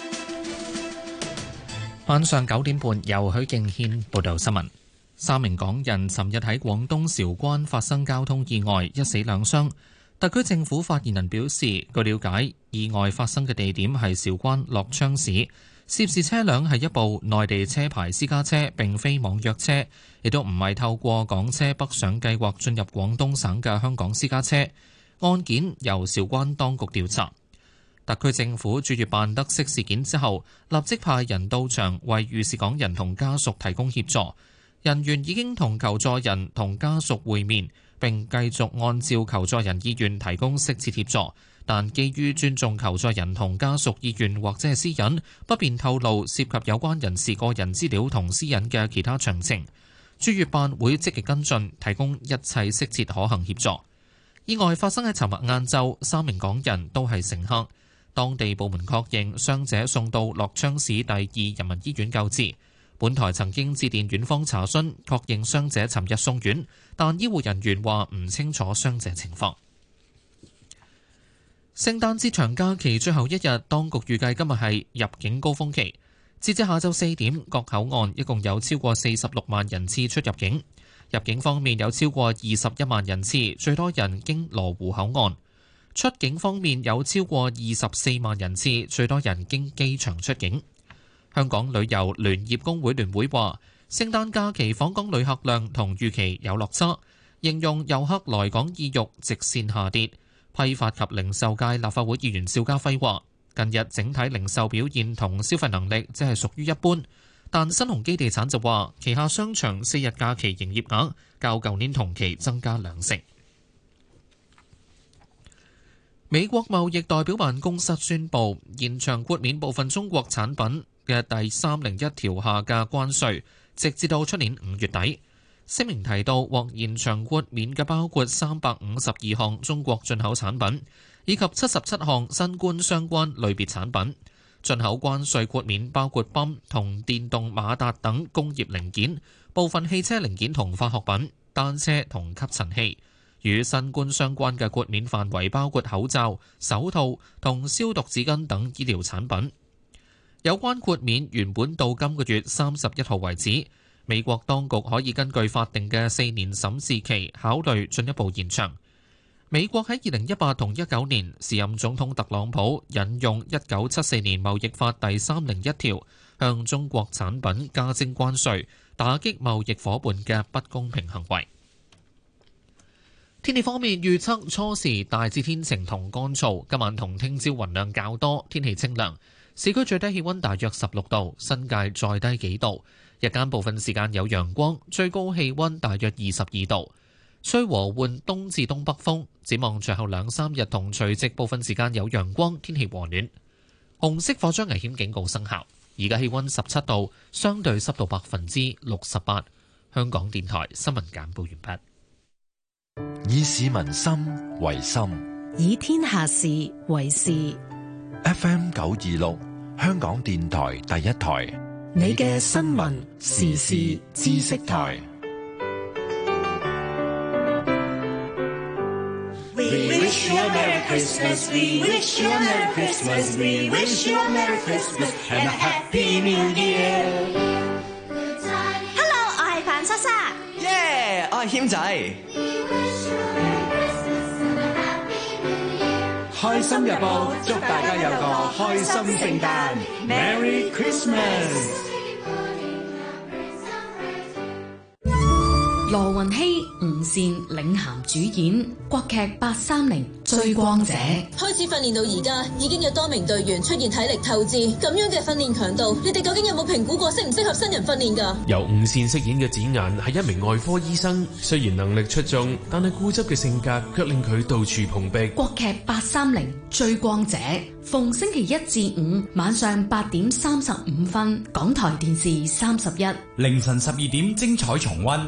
晚上九點半由許敬軒報道新聞。三名港人尋日喺廣東韶關發生交通意外，一死兩傷。特區政府發言人表示，據了解，意外發生嘅地點係韶關樂昌市，涉事車輛係一部內地車牌私家車，並非網約車，亦都唔係透過港車北上計劃進入廣東省嘅香港私家車。案件由韶關當局調查。特區政府駐粵辦得悉事件之後，立即派人到場為遇事港人同家屬提供協助。人員已經同求助人同家屬會面，並繼續按照求助人意願提供適切協助。但基於尊重求助人同家屬意願或者係私隱，不便透露涉及有關人士個人資料同私隱嘅其他詳情。駐粵辦會積極跟進，提供一切適切可行協助。意外發生喺尋日晏晝，三名港人都係乘客。當地部門確認傷者送到樂昌市第二人民醫院救治。本台曾經致電院方查詢，確認傷者尋日送院，但醫護人員話唔清楚傷者情況。聖誕節長假期最後一日，當局預計今日係入境高峰期。截至下晝四點，各口岸一共有超過四十六萬人次出入境。入境方面有超過二十一萬人次，最多人經羅湖口岸。出境方面有超過二十四萬人次，最多人經機場出境。香港旅遊聯業工會聯會話，聖誕假期訪港旅客量同預期有落差，形容遊客來港意欲直線下跌。批發及零售界立法會議員邵家輝話，近日整體零售表現同消費能力即係屬於一般，但新鴻基地產就話，旗下商場四日假期營業額較舊年同期增加兩成。美國貿易代表辦公室宣布延長豁免部分中國產品嘅第三零一條下嘅關稅，直至到出年五月底。聲明提到，獲延長豁免嘅包括三百五十二項中國進口產品，以及七十七項新冠相關類別產品。進口關稅豁免包括泵同電動馬達等工業零件、部分汽車零件同化學品、單車同吸塵器。與新冠相關嘅豁免範圍包括口罩、手套同消毒紙巾等醫療產品。有關豁免原本到今個月三十一號為止，美國當局可以根據法定嘅四年審視期考慮進一步延長。美國喺二零一八同一九年，時任總統特朗普引用一九七四年貿易法第三零一條，向中國產品加徵關稅，打擊貿易夥伴嘅不公平行為。天氣方面預測，初時大致天晴同乾燥，今晚同聽朝雲量較多，天氣清涼。市區最低氣溫大約十六度，新界再低幾度。日間部分時間有陽光，最高氣溫大約二十二度。 吹和緩東至東北風。展望最後兩三日同除夕部分時間有陽光，天氣和暖。紅色火災危險警告生效。而家氣溫十七度，相對濕度百分之六十八。香港電台新聞簡報完畢。以市民心為心， 以天下事為事。 F M 九二六，香港電台第一台， 你嘅新聞時事知識台。 We wish you a Merry Christmas, we wish you a Merry Christmas, we wish you a Merry Christmas and a Happy New Year. Hello， 我係范莎莎。 耶，我係謙仔。 開心日報祝大家有個開心聖誕 ，Merry Christmas。 羅雲熙、吳倩領銜主演國劇八三零追光者。 開始訓練到而家，已經有多名隊員出現體力透支，咁樣嘅訓練強度，你哋究竟有冇評估過適唔適合新人訓練㗎？ 由吳倩飾演嘅展顏係一名外科醫生，雖然能力出眾，但係固執嘅性格卻令佢到處碰壁。 國劇八三零追光者，逢星期一至五晚上八點三十五分，港台電視三十一， 凌晨十二點精彩重溫。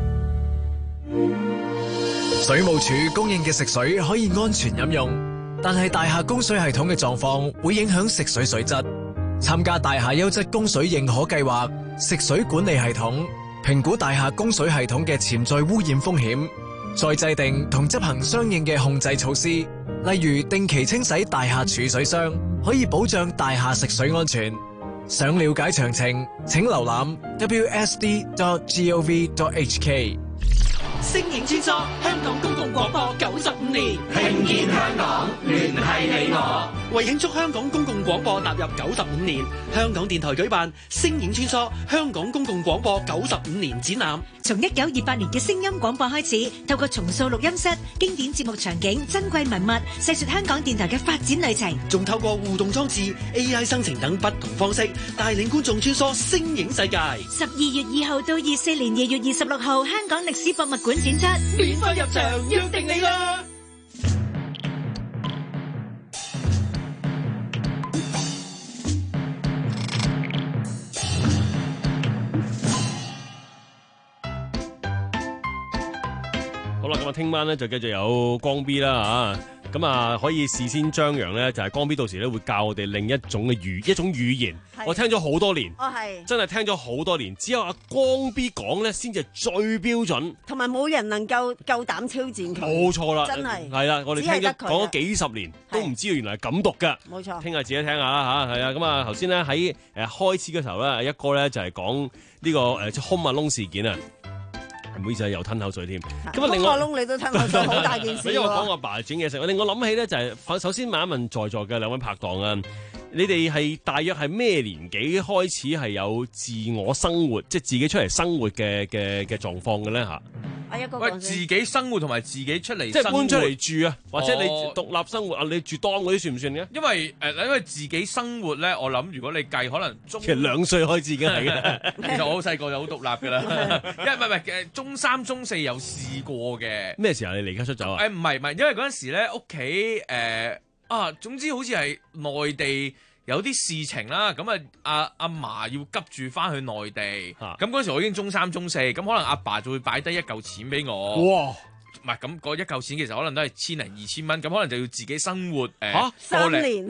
水務署供應嘅食水可以安全飲用，但係大廈供水系統嘅狀況會影響食水水質。參加大廈優質供水認可計劃，食水管理系統評估大廈供水系統嘅潛在污染風險，再制定同執行相應嘅控制措施，例如定期清洗大廈儲水箱，可以保障大廈食水安全。想了解詳情，請瀏覽 w s d dot gov dot h k。 聲影穿梭香港公共廣播九十五年，聽見香港，聯繫你我。 為慶祝香港公共廣播踏入九十五年，香港電台舉辦聲影穿梭香港公共廣播九十五年展覽。 從一九二八年嘅聲音廣播開始，透過重塑錄音室、經典節目場景、珍貴文物，細說香港電台嘅發展旅程。 仲透過互動裝置、A I 生成等不同方式，帶領觀眾穿梭聲影世界。 十二月二號到二四年二月二十六號，香港歷史博物館展出， 免費入場，約定你啦！ 好啦，咁啊，聽晚咧就繼續有光 B 啦嚇，咁啊可以事先張揚咧，就係光 B 到時咧會教我哋另一種嘅語一種語言，我聽咗好多年， 哦係， 真係聽咗好多年，只有阿光 B 講咧先至係最標準， 同埋冇人能夠夠膽挑戰佢， 冇錯啦， 真係係啦，我哋聽咗講咗幾十年，都唔知道原來係咁讀㗎， 冇錯， 聽下自己聽下啦嚇，係啊，咁啊頭先咧喺誒開始嘅時候咧，一哥咧就係講呢個誒即係空物窿事件啊。唔好意思啊，又吞口水添。 咁啊，另外窿你都吞口水，好大件事。 因為我講我爸整嘢食，令我諗起咧就係首先問一問在座嘅兩位拍檔啊，你哋係大約係咩年紀開始係有自我生活，即係自己出嚟生活嘅嘅嘅狀況嘅咧嚇？ 喂，自己生活同埋自己出嚟， 即係搬出嚟住啊，或者你獨立生活啊，你住當嗰啲算唔算嘅？ 因為誒、呃，因為自己生活咧，我諗如果你計可能中， 其實兩歲開始已經係嘅。 其實我好細個就好獨立㗎啦，因為唔係唔係誒，中三中四有試過嘅。 咩時候你離家出走啊？ 誒唔係唔係，因為嗰陣時咧屋企誒啊，總之好似係內地。有啲事情啦，咁啊阿阿嫲要急住翻去內地，咁嗰時我已經中三中四，咁可能阿爸就會擺低一嚿錢俾我。哇！唔係咁嗰一嚿錢其實可能都係千零二千蚊，咁可能就要自己生活誒、呃啊、 三年，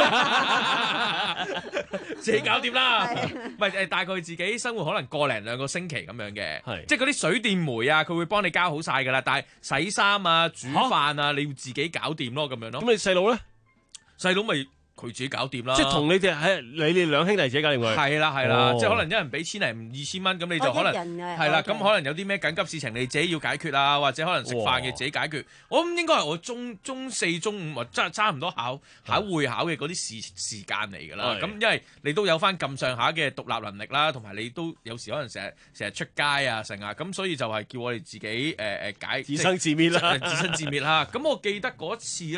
自己搞掂啦。唔係誒，大概自己生活可能個零兩個星期咁樣嘅，即係嗰啲水電煤啊，佢會幫你交好晒噶啦，但係洗衫啊、煮飯啊，你要自己搞掂咯，咁樣咯。 咁你細佬咧？ 細佬咪？佢自己搞掂啦， 即係同你哋係你哋兩兄弟自己搞掂佢。 係啦係啦，即係可能一人俾千零二千蚊，咁你就可能係啦。咁可能有啲咩緊急事情你自己要解決啊，或者可能食飯嘅自己解決。我諗應該係我中中四中五或真係差唔多考考會考嘅嗰啲時時間嚟㗎啦。咁因為你都有翻咁上下嘅獨立能力啦，同埋你都有時可能成日成日出街啊成啊，咁所以就係叫我哋自己誒誒解自生自滅啦， 自生自滅啦。咁我記得嗰次咧。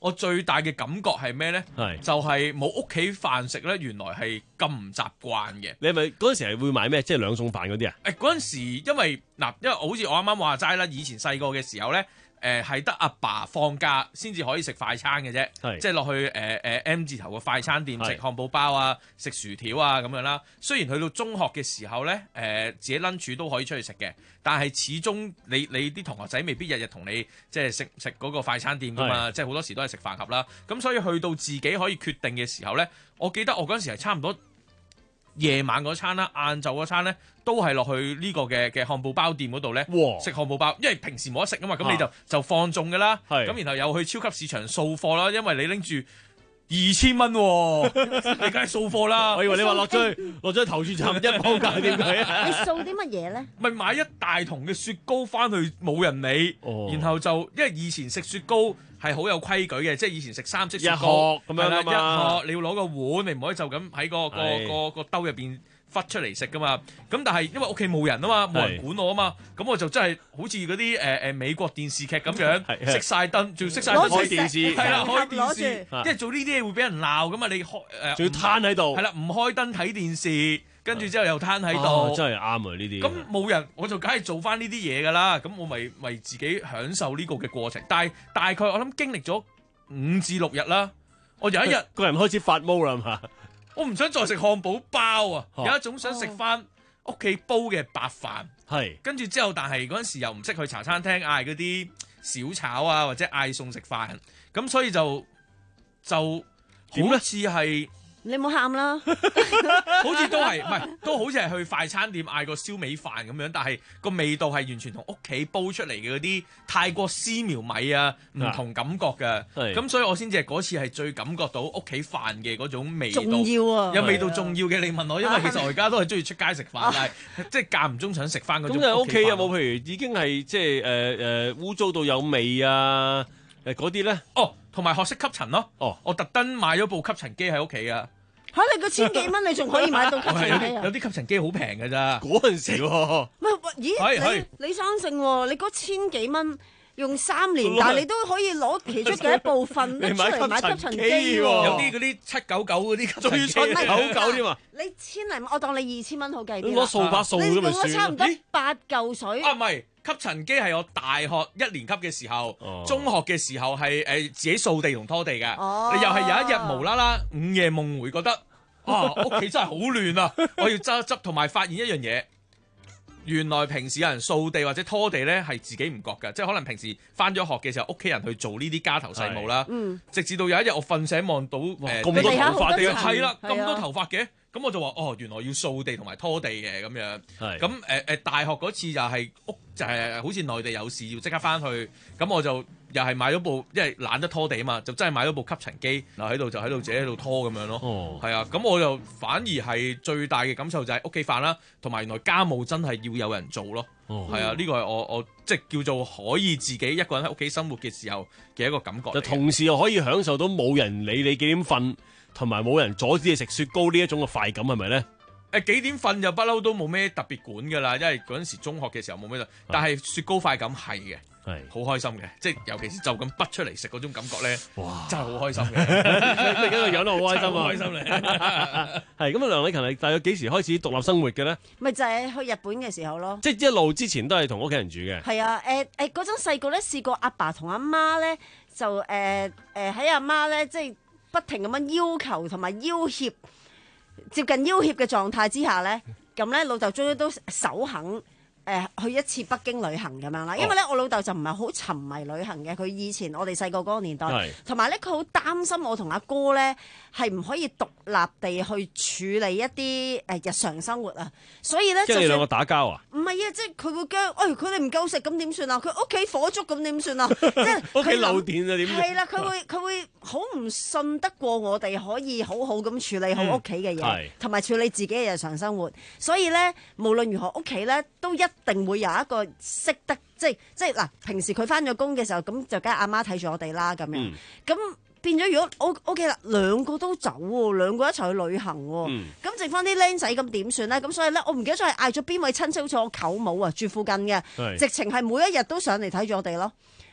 我最大嘅感覺係咩咧？係就係冇屋企飯食咧，原來係咁唔習慣嘅。 你係咪嗰陣時係會買咩？即係兩餸飯嗰啲啊？ 誒嗰陣時，因為嗱，因為好似我啱啱話齋啦，以前細個嘅時候咧。誒係得阿爸放假先至可以食快餐嘅啫，即係落去誒誒、呃、M 字頭嘅快餐店食漢堡包啊、食薯條啊咁樣啦。雖然去到中學嘅時候咧，誒、呃、自己 lunch 都可以出去食嘅，但係始終你你啲同學仔未必日日同你即係食食嗰個快餐店㗎嘛，即係好多時都係食飯盒啦。咁所以去到自己可以決定嘅時候咧，我記得我嗰陣時係差唔多夜晚嗰餐啦、晏晝嗰餐咧，都係落去呢個嘅嘅漢堡包店嗰度咧食漢堡包，因為平時冇得食啊嘛，咁你就、啊、就放縱㗎啦。咁然後又去超級市場掃貨啦，因為你拎住二千蚊，你梗係掃貨啦。 我以為你話落咗去落咗去投注站一磅價點解啊？ 你掃啲乜嘢咧？ 咪買一大桶嘅雪糕翻去冇人理，哦、然後就因為以前食雪糕係好有規矩嘅，即係以前食三色雪糕咁樣啊嘛， 一殼你要攞個碗，你唔可以就咁喺個個個個兜入邊忽出嚟食噶嘛。咁但係因為屋企冇人啊嘛，冇人管我啊嘛，咁我就真係好似嗰啲誒誒美國電視劇咁樣，熄晒燈，仲要熄晒燈開電視，係啦開電視，因為做呢啲嘢會俾人鬧噶嘛，你開誒，仲、呃、 要攤喺度， 係啦，唔開燈睇電視。跟住之後又攤喺度、 哦，真係啱啊！呢啲咁冇人，我就梗係做翻呢啲嘢噶啦。咁我咪咪自己享受呢個嘅過程。但係大概我諗經歷咗五至六日啦，我有一日個人開始發毛啦，係嘛？ 我唔想再食漢堡包啊，哦、有一種想食翻屋企煲嘅白飯。係、哦、跟住之後，但係嗰陣時又唔識去茶餐廳嗌嗰啲小炒啊，或者嗌餸食飯，咁所以就就好似係。 你冇喊啦， 好似都係，唔係都好似係去快餐店嗌個燒味飯咁樣，但係個味道係完全同屋企煲出嚟嘅嗰啲泰國絲苗米啊唔同感覺嘅，咁所以我先至係嗰次係最感覺到屋企飯嘅嗰種味道， 重要啊， 有味道重要嘅。你問我，因為其實我而家都係中意出街食飯，但係即係間唔中想食翻嗰種。 咁你屋企有冇譬如已經係即係誒誒污糟到有味啊誒嗰啲咧？ 哦。同埋學識吸塵咯，哦，我特登買咗部吸塵機喺屋企噶。 嚇！你個千幾蚊你仲可以買到吸塵機啊？ 有啲吸塵機好平㗎咋？ 嗰陣時喎。 唔係，咦？你你生性喎，你嗰千幾蚊用三年，但係你都可以攞其中嘅一部分拎出嚟買吸塵機喎。 有啲嗰啲七九九嗰啲吸塵機， 七九九添啊！ 你千零，我當你二千蚊好計啲。 攞掃把掃都咪算。 你用咗差唔多八嚿水。 啊，唔係。吸塵機係我大學一年級嘅時候，哦、中學嘅時候係誒、呃、自己掃地同拖地嘅。哦、你又係有一日無啦啦午夜夢回，覺得啊屋企真係好亂啊！我要執一執，同埋發現一樣嘢，原來平時有人掃地或者拖地咧係自己唔覺㗎，即係可能平時返咗學嘅時候，屋企人去做呢啲家頭細務啦。嗯、直至到有一日我瞓醒望到誒咁多頭髮嘅，係啦咁多頭髮嘅。咁我就話哦，原來要掃地同埋拖地嘅咁樣。係咁誒誒，大學嗰次就係屋就係、是、好似內地有事要即刻翻去，咁我就又係買咗部，因為懶得拖地啊嘛，就真係買咗部吸塵機，嗱喺度就喺度自己喺度拖咁樣咯。哦，係啊，咁我就反而係最大嘅感受就係屋企飯啦，同埋原來家務真係要有人做咯。哦，係啊，呢、這個係我我即係叫做可以自己一個人喺屋企生活嘅時候嘅一個感覺。就同時又可以享受到冇人理你幾點瞓。同埋冇人阻止你食雪糕呢一種嘅快感係咪咧？ 誒幾點瞓就不嬲都冇咩特別管㗎啦，因為嗰陣時中學嘅時候冇咩，但係雪糕快感係嘅，係好開心嘅，即係尤其是就咁畢出嚟食嗰種感覺咧，哇！真係好開心嘅， 你而家個樣都好開心啊！ 開心咧， 係咁啊！梁禮勤，你大約幾時開始獨立生活嘅咧？ 咪就係去日本嘅時候咯， 即係一路之前都係同屋企人住嘅。 係啊，誒誒嗰陣細個咧試過阿爸同阿媽咧就誒誒喺阿媽咧即係。不停咁樣要求同埋要挾，接近要挾嘅狀態之下咧，咁咧老豆終於都首肯誒、呃、去一次北京旅行咁樣啦。因為咧、哦、我老豆就唔係好沉迷旅行嘅，佢以前我哋細個嗰個年代，同埋咧佢好擔心我同阿哥咧係唔可以獨立地去處理一啲誒日常生活啊，所以咧即係你兩個打交啊？ 唔係啊，即係佢會驚，誒佢哋唔夠食咁點算啊？佢屋企火燭咁點算啊？即係屋企漏電啊點？係啦，佢會佢會好唔信得過我哋可以好好咁處理好屋企嘅嘢，同埋、嗯、處理自己嘅日常生活。所以咧，無論如何屋企咧都一定會有一個識得，即係即係嗱，平時佢返咗工嘅時候，咁就梗係阿媽睇住我哋啦咁樣。咁、嗯變咗，如果 O O K 啦，兩個都走喎，兩個一齊去旅行喎，咁、嗯、剩翻啲僆仔咁點算咧？咁所以咧，我唔記得咗係嗌咗邊位親戚，好似我舅母啊，住附近嘅，直情係每一日都上嚟睇住我哋咯。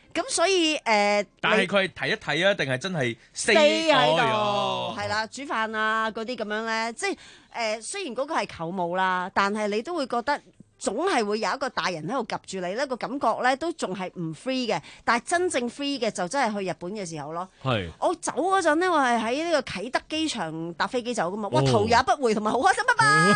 咁所以誒，呃、 但係佢係睇一睇啊，定係真係 stay 喺度， 哦係啦，煮飯啊嗰啲咁樣咧，即係誒、呃，雖然嗰個係舅母啦，但係你都會覺得。總係會有一個大人喺度夾住你咧，個感覺咧都仲係唔 free 嘅。但係真正 free 嘅就真係去日本嘅時候咯。 係我走嗰陣咧，我係喺呢個啟德機場搭飛機走噶嘛。哇，頭也不回，同埋好開心，拜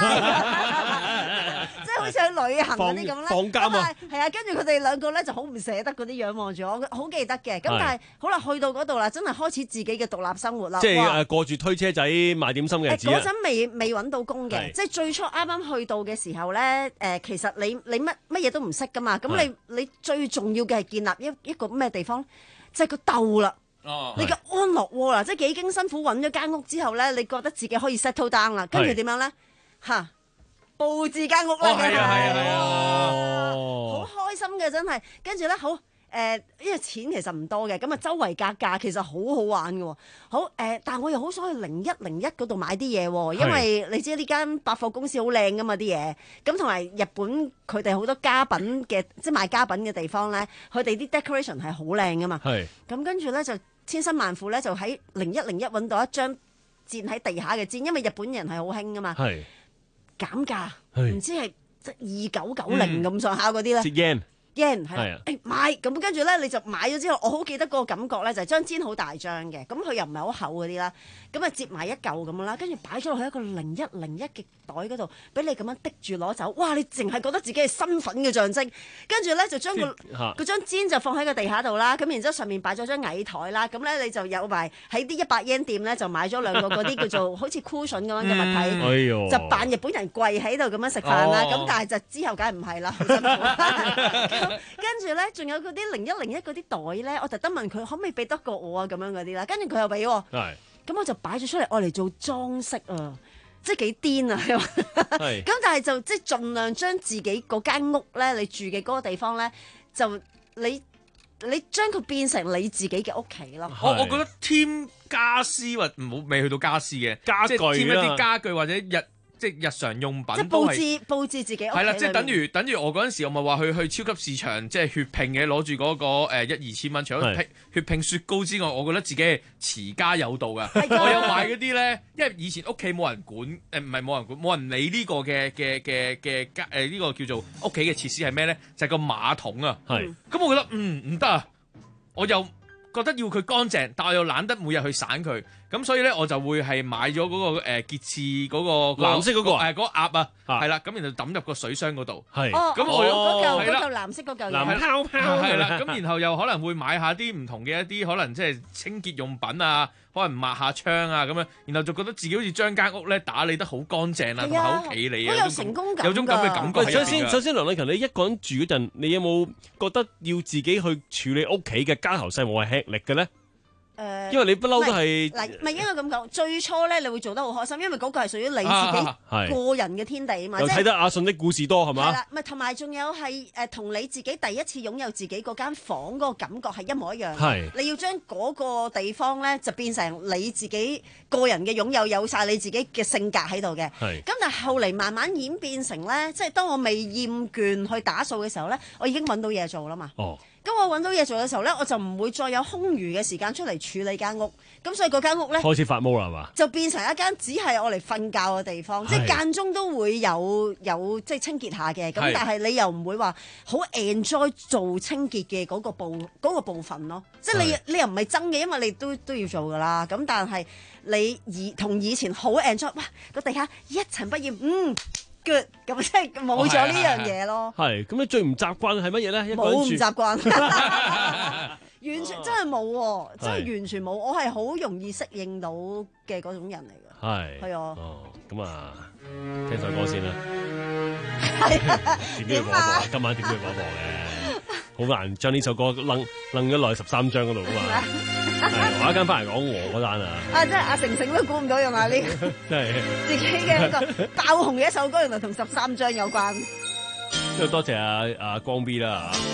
拜！即係好似去旅行嗰啲咁咧。 放監啊！ 係啊，跟住佢哋兩個咧就好唔捨得嗰啲仰望住我，好記得嘅。咁但係好啦，去到嗰度啦，真係開始自己嘅獨立生活啦。 即係誒過住推車仔賣點心嘅日子啊！ 嗰陣未未揾到工嘅，即係最初啱啱去到嘅時候咧，誒其實你你乜乜嘢都唔識噶嘛，咁你你最重要嘅係建立一一個咩地方，就係個竇啦。哦，你嘅安樂窩啦，即係幾經辛苦揾咗間屋之後咧，你覺得自己可以 settle down 啦，跟住點樣咧？嚇，佈置間屋啦，係啊係啊，好開心嘅真係，跟住咧好。誒、呃，因為錢其實唔多嘅，咁啊周圍格價其實好好玩嘅喎。好誒、呃，但係我又好想去零一零一嗰度買啲嘢喎，因為你知呢間百貨公司好靚噶嘛啲嘢，咁同埋日本佢哋好多家品嘅，即係賣家品嘅地方咧，佢哋啲 decoration 係好靚噶嘛。係。咁跟住咧就千辛萬苦咧就喺零一零一揾到一張墊喺地下嘅墊，因為日本人係好興噶嘛。係。減價，唔知係即係二九九零咁上下嗰啲咧。折 yen。yen 係啦，誒買咁跟住咧你就買咗之後，我好記得嗰個感覺咧，就係張氈好大張嘅，咁佢又唔係好厚嗰啲啦，咁啊摺埋一嚿咁啦，跟住擺咗落去一個零一零一嘅袋嗰度，俾你咁樣滴住攞走，哇！你淨係覺得自己係身份嘅象徵，跟住咧就將個嗰張氈就放喺個地下度啦，咁然之後上面擺咗張矮台啦，咁咧你就有埋喺啲一百 yen 店咧就買咗兩個嗰啲叫做好似 cushion 咁樣嘅物體，嗯、就扮日本人跪喺度咁樣食飯啦，咁、哦、但係就之後梗係唔係啦，好辛苦。跟住咧，仲有嗰啲零一零一嗰啲袋咧，我特登問佢可唔可以俾得過我啊咁樣嗰啲啦，跟住佢又俾喎。係。咁我就擺咗出嚟，愛嚟做裝飾啊，即係幾癲啊！係。咁但係就即係盡量將自己嗰間屋咧，你住嘅嗰個地方咧，就你你將佢變成你自己嘅屋企咯。 我我覺得添家私或唔好未去到家私嘅家具啦，添一啲家具或者日。即係日常用品， 即係佈置佈置自己屋企。 係啦，即係等於等於我嗰陣時，我咪話去去超級市場，即係血拼嘅，攞住嗰個誒一二千蚊，除咗血拼雪糕之外，我覺得自己係持家有道㗎。我有買嗰啲咧，因為以前屋企冇人管，誒唔係冇人管，冇人理呢個嘅嘅嘅嘅家誒呢個叫做屋企嘅設施係咩咧？就係個馬桶啊。係。咁我覺得嗯唔得啊，我又覺得要佢乾淨，但我又懶得每日去散佢。咁所以咧，我就會係買咗嗰、嗰個誒潔廁嗰個藍色嗰、嗰個誒嗰個鴨啊，係啦，咁然後抌入個水箱嗰度。係，咁我嗰嚿嗰嚿藍色嗰嚿藍泡泡係啦，咁然後又可能會買下啲唔同嘅一啲可能即係清潔用品啊，可能抹下窗啊咁樣，然後就覺得自己好似將間屋咧打理得好乾淨啦，同埋好企理啊， 好有成功感， 有種咁嘅感覺。 首先首先梁禮勤，你一個人住嗰陣，你有冇覺得要自己去處理屋企嘅家頭細務係吃力嘅咧？誒，因為你不嬲都係嗱，唔係應該咁講。最初咧，你會做得好開心，因為嗰個係屬於你自己個人嘅天地啊嘛。 又睇得阿信的故事多係嘛？ 係啦，唔係同埋仲有係誒，同你自己第一次擁有自己嗰間房嗰個感覺係一模一樣。係，你要將嗰個地方咧就變成你自己個人嘅擁有，有晒你自己嘅性格喺度嘅。係。咁但係後嚟慢慢演變成咧，即係當我未厭倦去打掃嘅時候咧，我已經揾到嘢做啦嘛。哦。咁我揾到嘢做嘅時候咧，我就唔會再有空餘嘅時間出嚟處理間屋，咁所以嗰間屋咧開始發毛啦，係嘛？ 就變成一間只係我嚟瞓覺嘅地方，即係間中都會有有即係清潔下嘅，咁但係你又唔會話好 enjoy 做清潔嘅嗰個部嗰個部分咯，即係你你又唔係憎嘅，因為你都都要做噶啦，咁但係你以同以前好 enjoy， 哇個地下一塵不染，嗯。good 咁即係冇咗呢樣嘢咯。 係咁，你最唔習慣係乜嘢咧？ 冇唔習慣，完全真係冇喎，真係完全冇。我係好容易適應到嘅嗰種人嚟㗎。係係啊。哦，咁啊，聽首歌先啦。係啊。點啊？ 今晚點都要播播嘅，好難將呢首歌掕掕咗落去十三張嗰度㗎嘛。係，我一間翻嚟講我嗰單啊！ 啊，即係阿成成都估唔到用啊呢個，真係自己嘅一個爆紅嘅一首歌，原來同十三張有關。 都多謝阿阿光 B 啦嚇。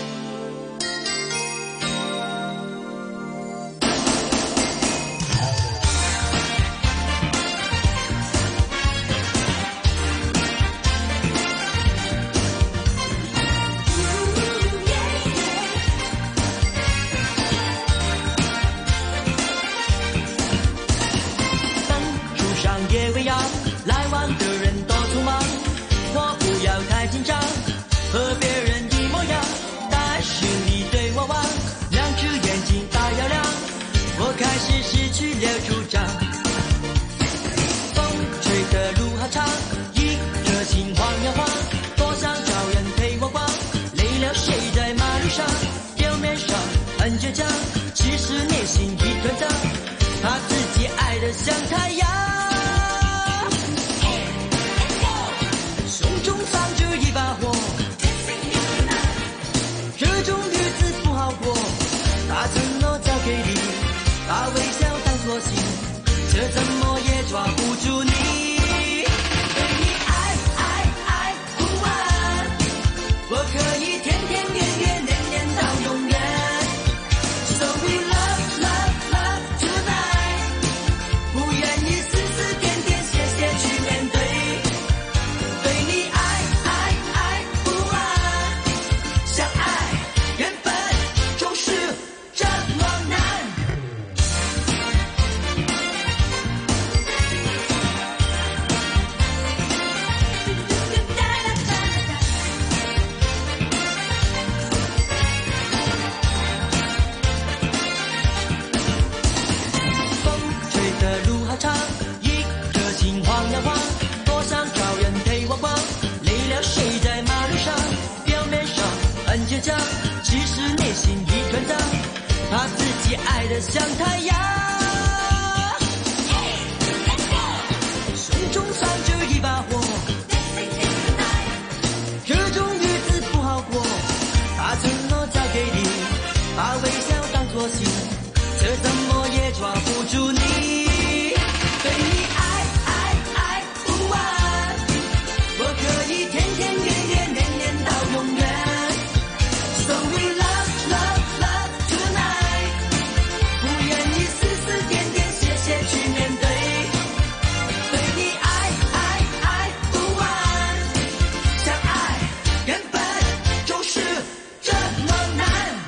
的像太陽，胸中藏着一把火，這種日子不好過，把承諾交給你，把微笑當作信，這怎麼也抓不住你。我可以甜甜蜜蜜年年到永遠 So we love love love tonight 不願意絲絲點點謝謝去面對對你愛愛愛不完相愛原本就是這麼難一顆心晃呀晃，多想找人陪我逛。累了睡在馬路上，表面上很倔強，其實內心一團糟，怕自己愛得像太陽。胸中藏着一把火，這種日子不好過，把承諾交給你，把微笑當作信，這怎麼也抓不住你。對你愛愛愛不完，我可以甜甜蜜蜜年年到永遠 So we love love love tonight 不願意絲絲點點謝謝去面對對你愛愛愛不完相愛原本就是這麼難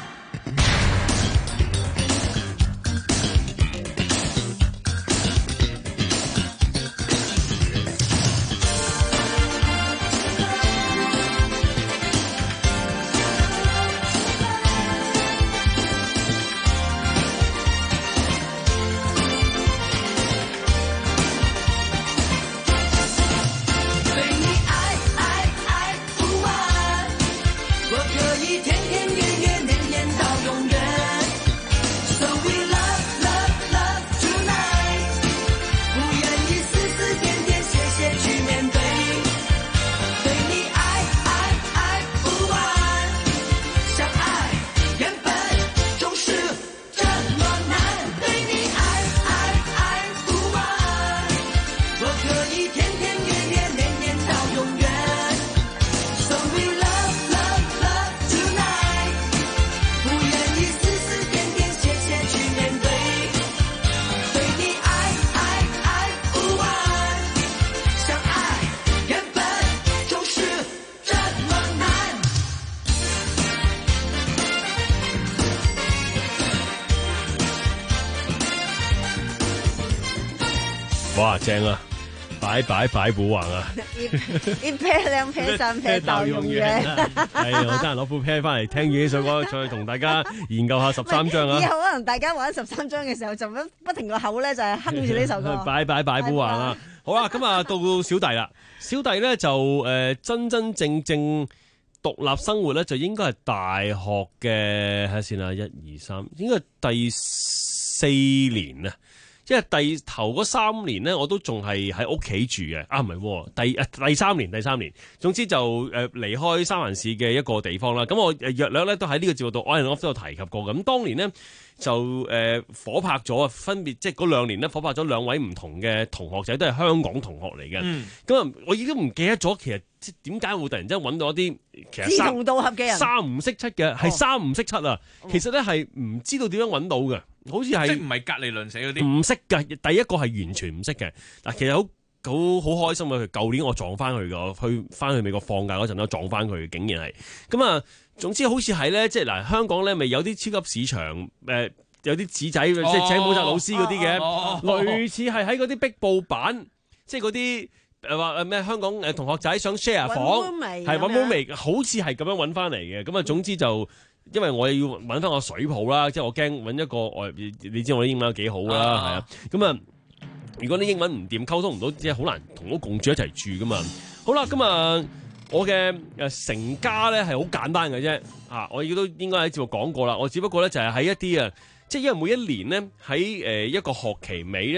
哇，正啊！擺擺擺古橫啊！ 一 pair 兩 pair 三 pair 到永遠。 係我真係攞副 pair 翻嚟聽住呢首歌，再同大家研究下十三章啊！ 以後可能大家玩十三章嘅時候，就咁不停個口咧就係哼住呢首歌。 擺擺擺古橫啊！好啦，咁啊到小弟啦，小弟咧就誒、呃、真真正正獨立生活咧，就應該係大學嘅睇下先啦，一二三，應該第四年啊。因為第頭嗰三年咧，我都仲係喺屋企住嘅。啊，唔係，第誒第三年，第三年，總之就誒離開三藩市嘅一個地方啦。咁我誒約略咧都喺呢個節目度 on and off 都有提及過。咁當年呢，就誒、呃、火拍咗啊，分別即係嗰兩年咧火拍咗兩位唔同嘅同學仔，都係香港同學嚟嘅。咁啊、嗯，我已經唔記得咗，其實即係點解會突然之間揾到一啲其實志同道合嘅人， 三唔識七嘅，係三唔識七啊。哦、其實咧係唔知道點樣揾到嘅。好似係即係唔係隔離鄰舍嗰啲， 唔識嘅。第一個係完全唔識嘅。嗱，其實好好好開心啊！佢舊年我撞翻佢㗎，去翻去美國放假嗰陣咧撞翻佢，竟然係咁啊！總之好似係咧，即係嗱，香港咧咪有啲超級市場誒、呃，有啲紙仔、哦、即係請補習老師嗰啲嘅，哦哦哦、類似係喺嗰啲壁報板，即係嗰啲誒話咩香港誒同學仔想 share 房，係揾 roommate，好似係咁樣揾翻嚟嘅。咁啊，總之就。因為我要揾翻個水泡啦，即係我驚揾一個我，你知我啲英文有幾好啦，係啊，咁啊，如果啲英文唔掂，溝通唔到，即係好難同我共住一齊住噶嘛。好啦，咁啊，我嘅誒成家咧係好簡單嘅啫，啊，我亦都應該喺節目講過啦。我只不過咧就係喺一啲啊，即係因為每一年咧喺誒一個學期尾咧。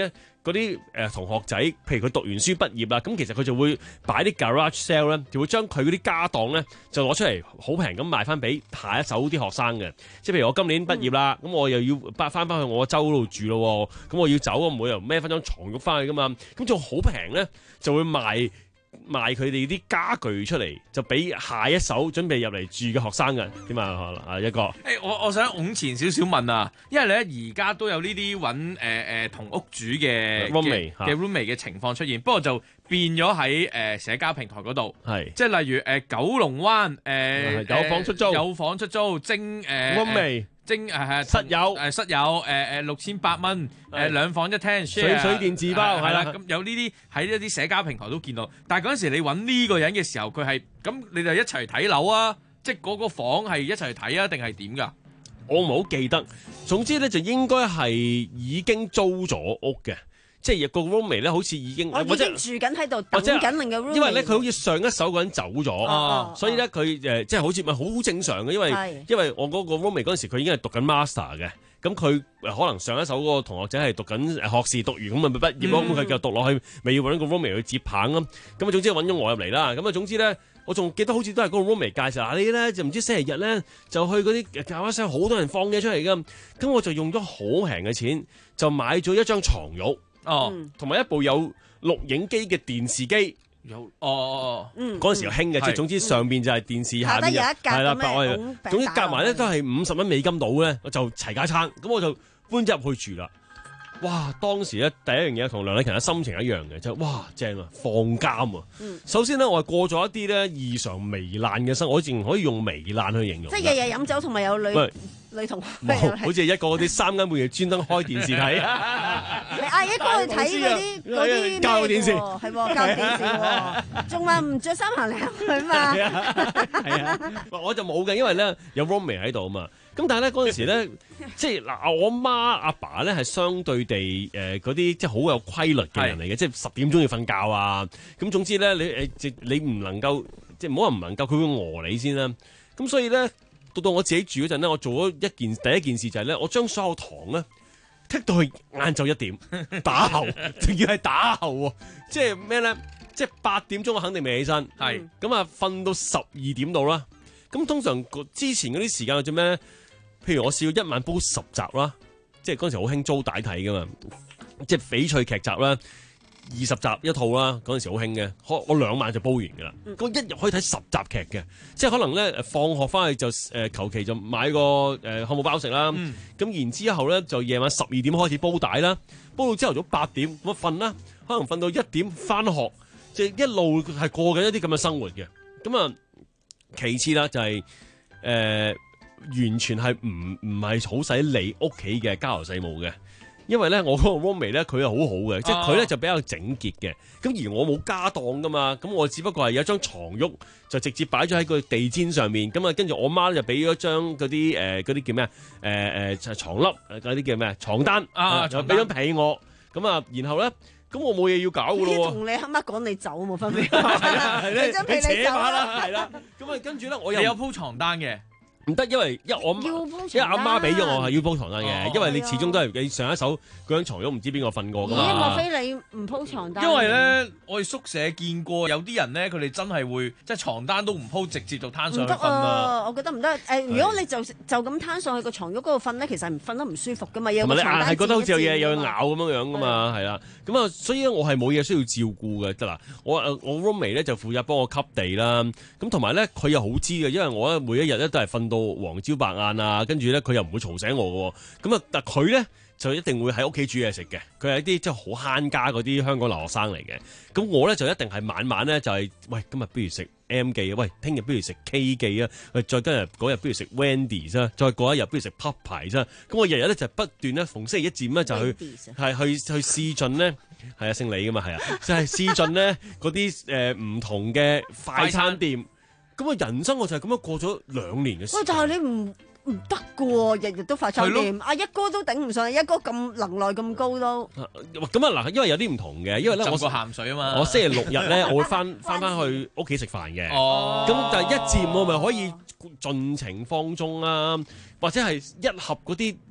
嗰啲誒同學仔，譬如佢讀完書畢業啦，咁其實佢就會擺啲 garage sale 咧，就會將佢嗰啲家當咧就攞出嚟好平咁賣翻俾下一手啲學生嘅。即係譬如我今年畢業啦，咁、嗯、我又要翻翻翻去我州嗰度住咯，咁我要走，我唔會又孭翻張床褥翻去噶嘛，咁仲好平咧，就會賣。賣佢哋啲家具出嚟，就俾下一手準備入嚟住嘅學生嘅點啊？啊一個，誒、 欸、我我想往前少少問啊，因為咧而家都有呢啲揾誒誒同屋主嘅 roommate 嘅 roommate 嘅情況出現，不過就變咗喺誒社交平台嗰度， 係即係例如誒、呃、九龍灣誒、呃、 有房出租， 有房出租徵誒 roommate。 徵誒係室友誒室友誒誒六千八蚊誒兩房一廳， 水水電自包係啦。 咁有呢啲喺一啲社交平台都見到，但係嗰陣時你揾呢個人嘅時候，佢係咁你哋一齊睇樓啊？即係嗰個房係一齊睇啊？定係點㗎？ 我唔好記得。總之咧就應該係已經租咗屋嘅。即係個 roommate 咧，好似已經我已經住緊喺度等緊另個 roommate。 因為咧佢好似上一手嗰人走咗， 哦、 所以咧佢誒即係好似咪好正常嘅，因為因為我嗰個 roommate 嗰陣時佢已經係讀緊 master 嘅，咁佢可能上一手嗰個同學仔係讀緊學士，讀完咁咪畢業咯，咁佢就讀落去，咪要揾個 roommate 去接棒咯。咁啊總之揾咗我入嚟啦，咁啊總之咧，我仲記得好似都係嗰個 roommate 介紹下你咧，就唔知星期日咧就去嗰啲教室，好多人放嘢出嚟㗎，咁我就用咗好平嘅錢就買咗一張床褥。哦，同埋一部有錄影機嘅電視機， 有哦哦哦， 嗰陣時又興嘅，即係總之上邊就係電視，下邊有一格係啦，總之夾埋咧都係五十蚊美金到咧，我就齊家撐，咁我就搬咗入去住啦。哇！當時咧第一樣嘢同梁禮勤嘅心情一樣嘅，就係哇正啊，放監啊！嗯、首先咧，我係過咗一啲咧異常糜爛嘅生活，我淨可以用糜爛去形容。 即係日日飲酒同埋有女女同學， 好似一個嗰啲三更半夜專登開電視睇， 你嗌一個去睇嗰啲嗰啲教育電視， 係喎教育電視喎，仲話唔着衫行嚟行去嘛？ 係啊，我就冇嘅，因為咧有 roommate 喺度啊嘛。咁但係咧嗰陣時咧，即係嗱，我媽阿爸咧係相對地誒嗰啲即係好有規律嘅人嚟嘅，即係十點鐘要瞓覺啊。咁總之咧，你誒即你唔能夠即係唔好話唔能夠，佢會餓你先啦。咁所以咧，到到我自己住嗰陣咧，我做咗一件第一件事就係咧，我將所有堂咧剔到去晏晝一點打後，仲要係打後喎。即係咩咧？即係八點鐘我肯定未起身，係咁啊，瞓到十二點度啦。咁通常之前嗰啲時間做咩咧？譬如我試過一晚煲十集啦，即係嗰陣時好興租帶睇噶嘛，即係翡翠劇集啦，二十集一套啦，嗰陣時好興嘅，我我兩晚就煲完噶啦，咁、嗯、一日可以睇十集劇嘅，即係可能咧放學翻去就誒求其就買個誒漢堡包食啦，咁、嗯、然之後咧就夜晚十二點開始煲帶啦，煲到朝頭早八點咁瞓啦，可能瞓到一點翻學，即係一路係過緊一啲咁嘅生活嘅，咁啊其次啦就係、是、誒。呃完全係唔唔係好使理屋企嘅家頭細務嘅，因為咧我嗰個 roommate 咧佢係好好嘅，即係佢咧就比較整潔嘅，咁而我冇家當噶嘛，咁我只不過係有一張床褥就直接擺咗喺個地氈上面，咁啊跟住我媽就俾咗張嗰啲誒嗰啲叫咩誒誒床笠嗰啲叫咩床單啊，就俾咗被我，咁啊然後咧咁我冇嘢要搞噶咯喎， 同你阿媽講你走冇分別， 係啦係啦， 你扯下啦係啦，咁啊跟住咧我又你有鋪床單嘅。 唔得，因為因為我因為阿媽俾咗我係要鋪床單嘅，哦、因為你始終都係你上一手嗰張床褥唔知邊個瞓過㗎嘛。 咦？莫非你唔鋪床單？ 因為咧，我哋宿舍見過有啲人咧，佢哋真係會即係床單都唔鋪，直接就攤上去瞓啦。唔得啊！我覺得唔得。誒、呃，如果你就就咁攤上去個床褥嗰度瞓咧，其實係瞓得唔舒服㗎嘛。有個床單係覺得好似有嘢有咬咁樣樣㗎嘛，係啦。咁啊，所以咧我係冇嘢需要照顧嘅，得啦。我我 roommate 咧就負責幫我吸地啦。咁同埋咧佢又好知嘅，因為我咧每一日咧都係瞓到黃朝白晏啊，跟住咧佢又唔會嘈醒我嘅。咁啊，但佢咧就一定會喺屋企煮嘢食嘅。佢係一啲即係好慳家嗰啲香港留學生嚟嘅。咁我咧就一定係晚晚咧就係、是、喂，今日不如食 M 記啊，喂，聽日不如食 K 記啊，再今日嗰日不如食 Wendy's 啊，再過一日不如食 Popeyes 啊。咁我日日咧就不斷咧逢星期一至五咧就去係去去試盡咧，係啊姓李噶嘛，係啊，就係試盡咧嗰啲誒唔同嘅快餐店。咁啊，人生我就係咁樣過咗兩年嘅時間。 喂，但係你唔唔得㗎喎，日日都快餐店，阿一哥都頂唔上，一哥咁能耐咁高都。 咁啊嗱，因為有啲唔同嘅，因為咧我浸過鹹水啊嘛。 我星期六日咧，我會翻翻翻去屋企食飯嘅。哦。咁但係一至五我咪可以盡情放縱啊，或者係一盒嗰啲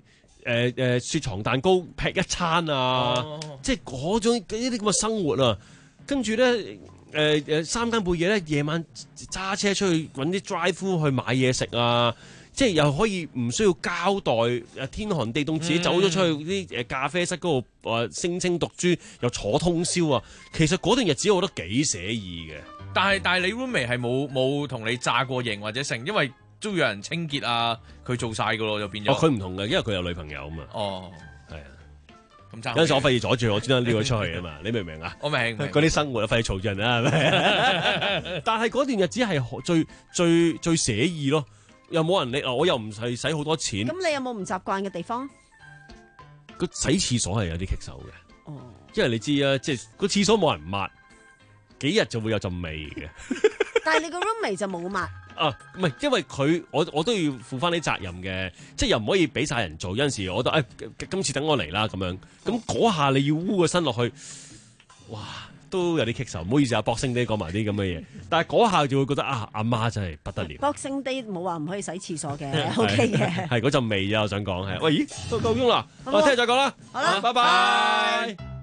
誒誒雪藏蛋糕劈一餐啊，哦、即係嗰種呢啲咁嘅生活啊，跟住咧誒誒三更半夜咧夜晚揸車出去揾啲 drive through 去買嘢食啊。即係又可以唔需要交代，誒天寒地凍自己走咗出去啲誒咖啡室嗰度誒聲稱讀書，又坐通宵啊！其實嗰段日子我覺得幾寫意嘅。 但係但係你 roommate 係冇冇同你炸過營或者成，因為都有人清潔啊，佢做晒噶咯，就變咗。 哦，佢唔同嘅，因為佢有女朋友啊嘛。 哦， 係啊。 咁有陣時我費事阻住，我專登撩佢出去啊嘛，你明唔明啊？ 我明。 嗰啲生活啊，費事嘈住人啊，係咪？但係嗰段日子係最最最寫意咯。又冇人理，我又唔係使好多錢。 咁你有冇唔習慣嘅地方？ 個洗廁所係有啲棘手嘅， 哦， 因為你知啊，即係個廁所冇人抹，幾日就會有陣味嘅。 但係你個 roommate 就冇抹。 啊，唔係，因為佢我我都要負翻啲責任嘅，即係又唔可以俾晒人做。有陣時我覺得誒、哎，今次等我嚟啦咁樣，咁嗰下你要污個身落去，哇！都有啲棘手，唔好意思啊，Boxing Day講埋啲咁嘅嘢，但係嗰下就會覺得啊，阿媽真係不得了。 Boxing Day 冇話唔可以洗廁所嘅，OK 嘅。 係嗰陣味啊，我想講係。喂，咦，都夠鐘啦，我聽日再講啦。 好啦， 拜拜。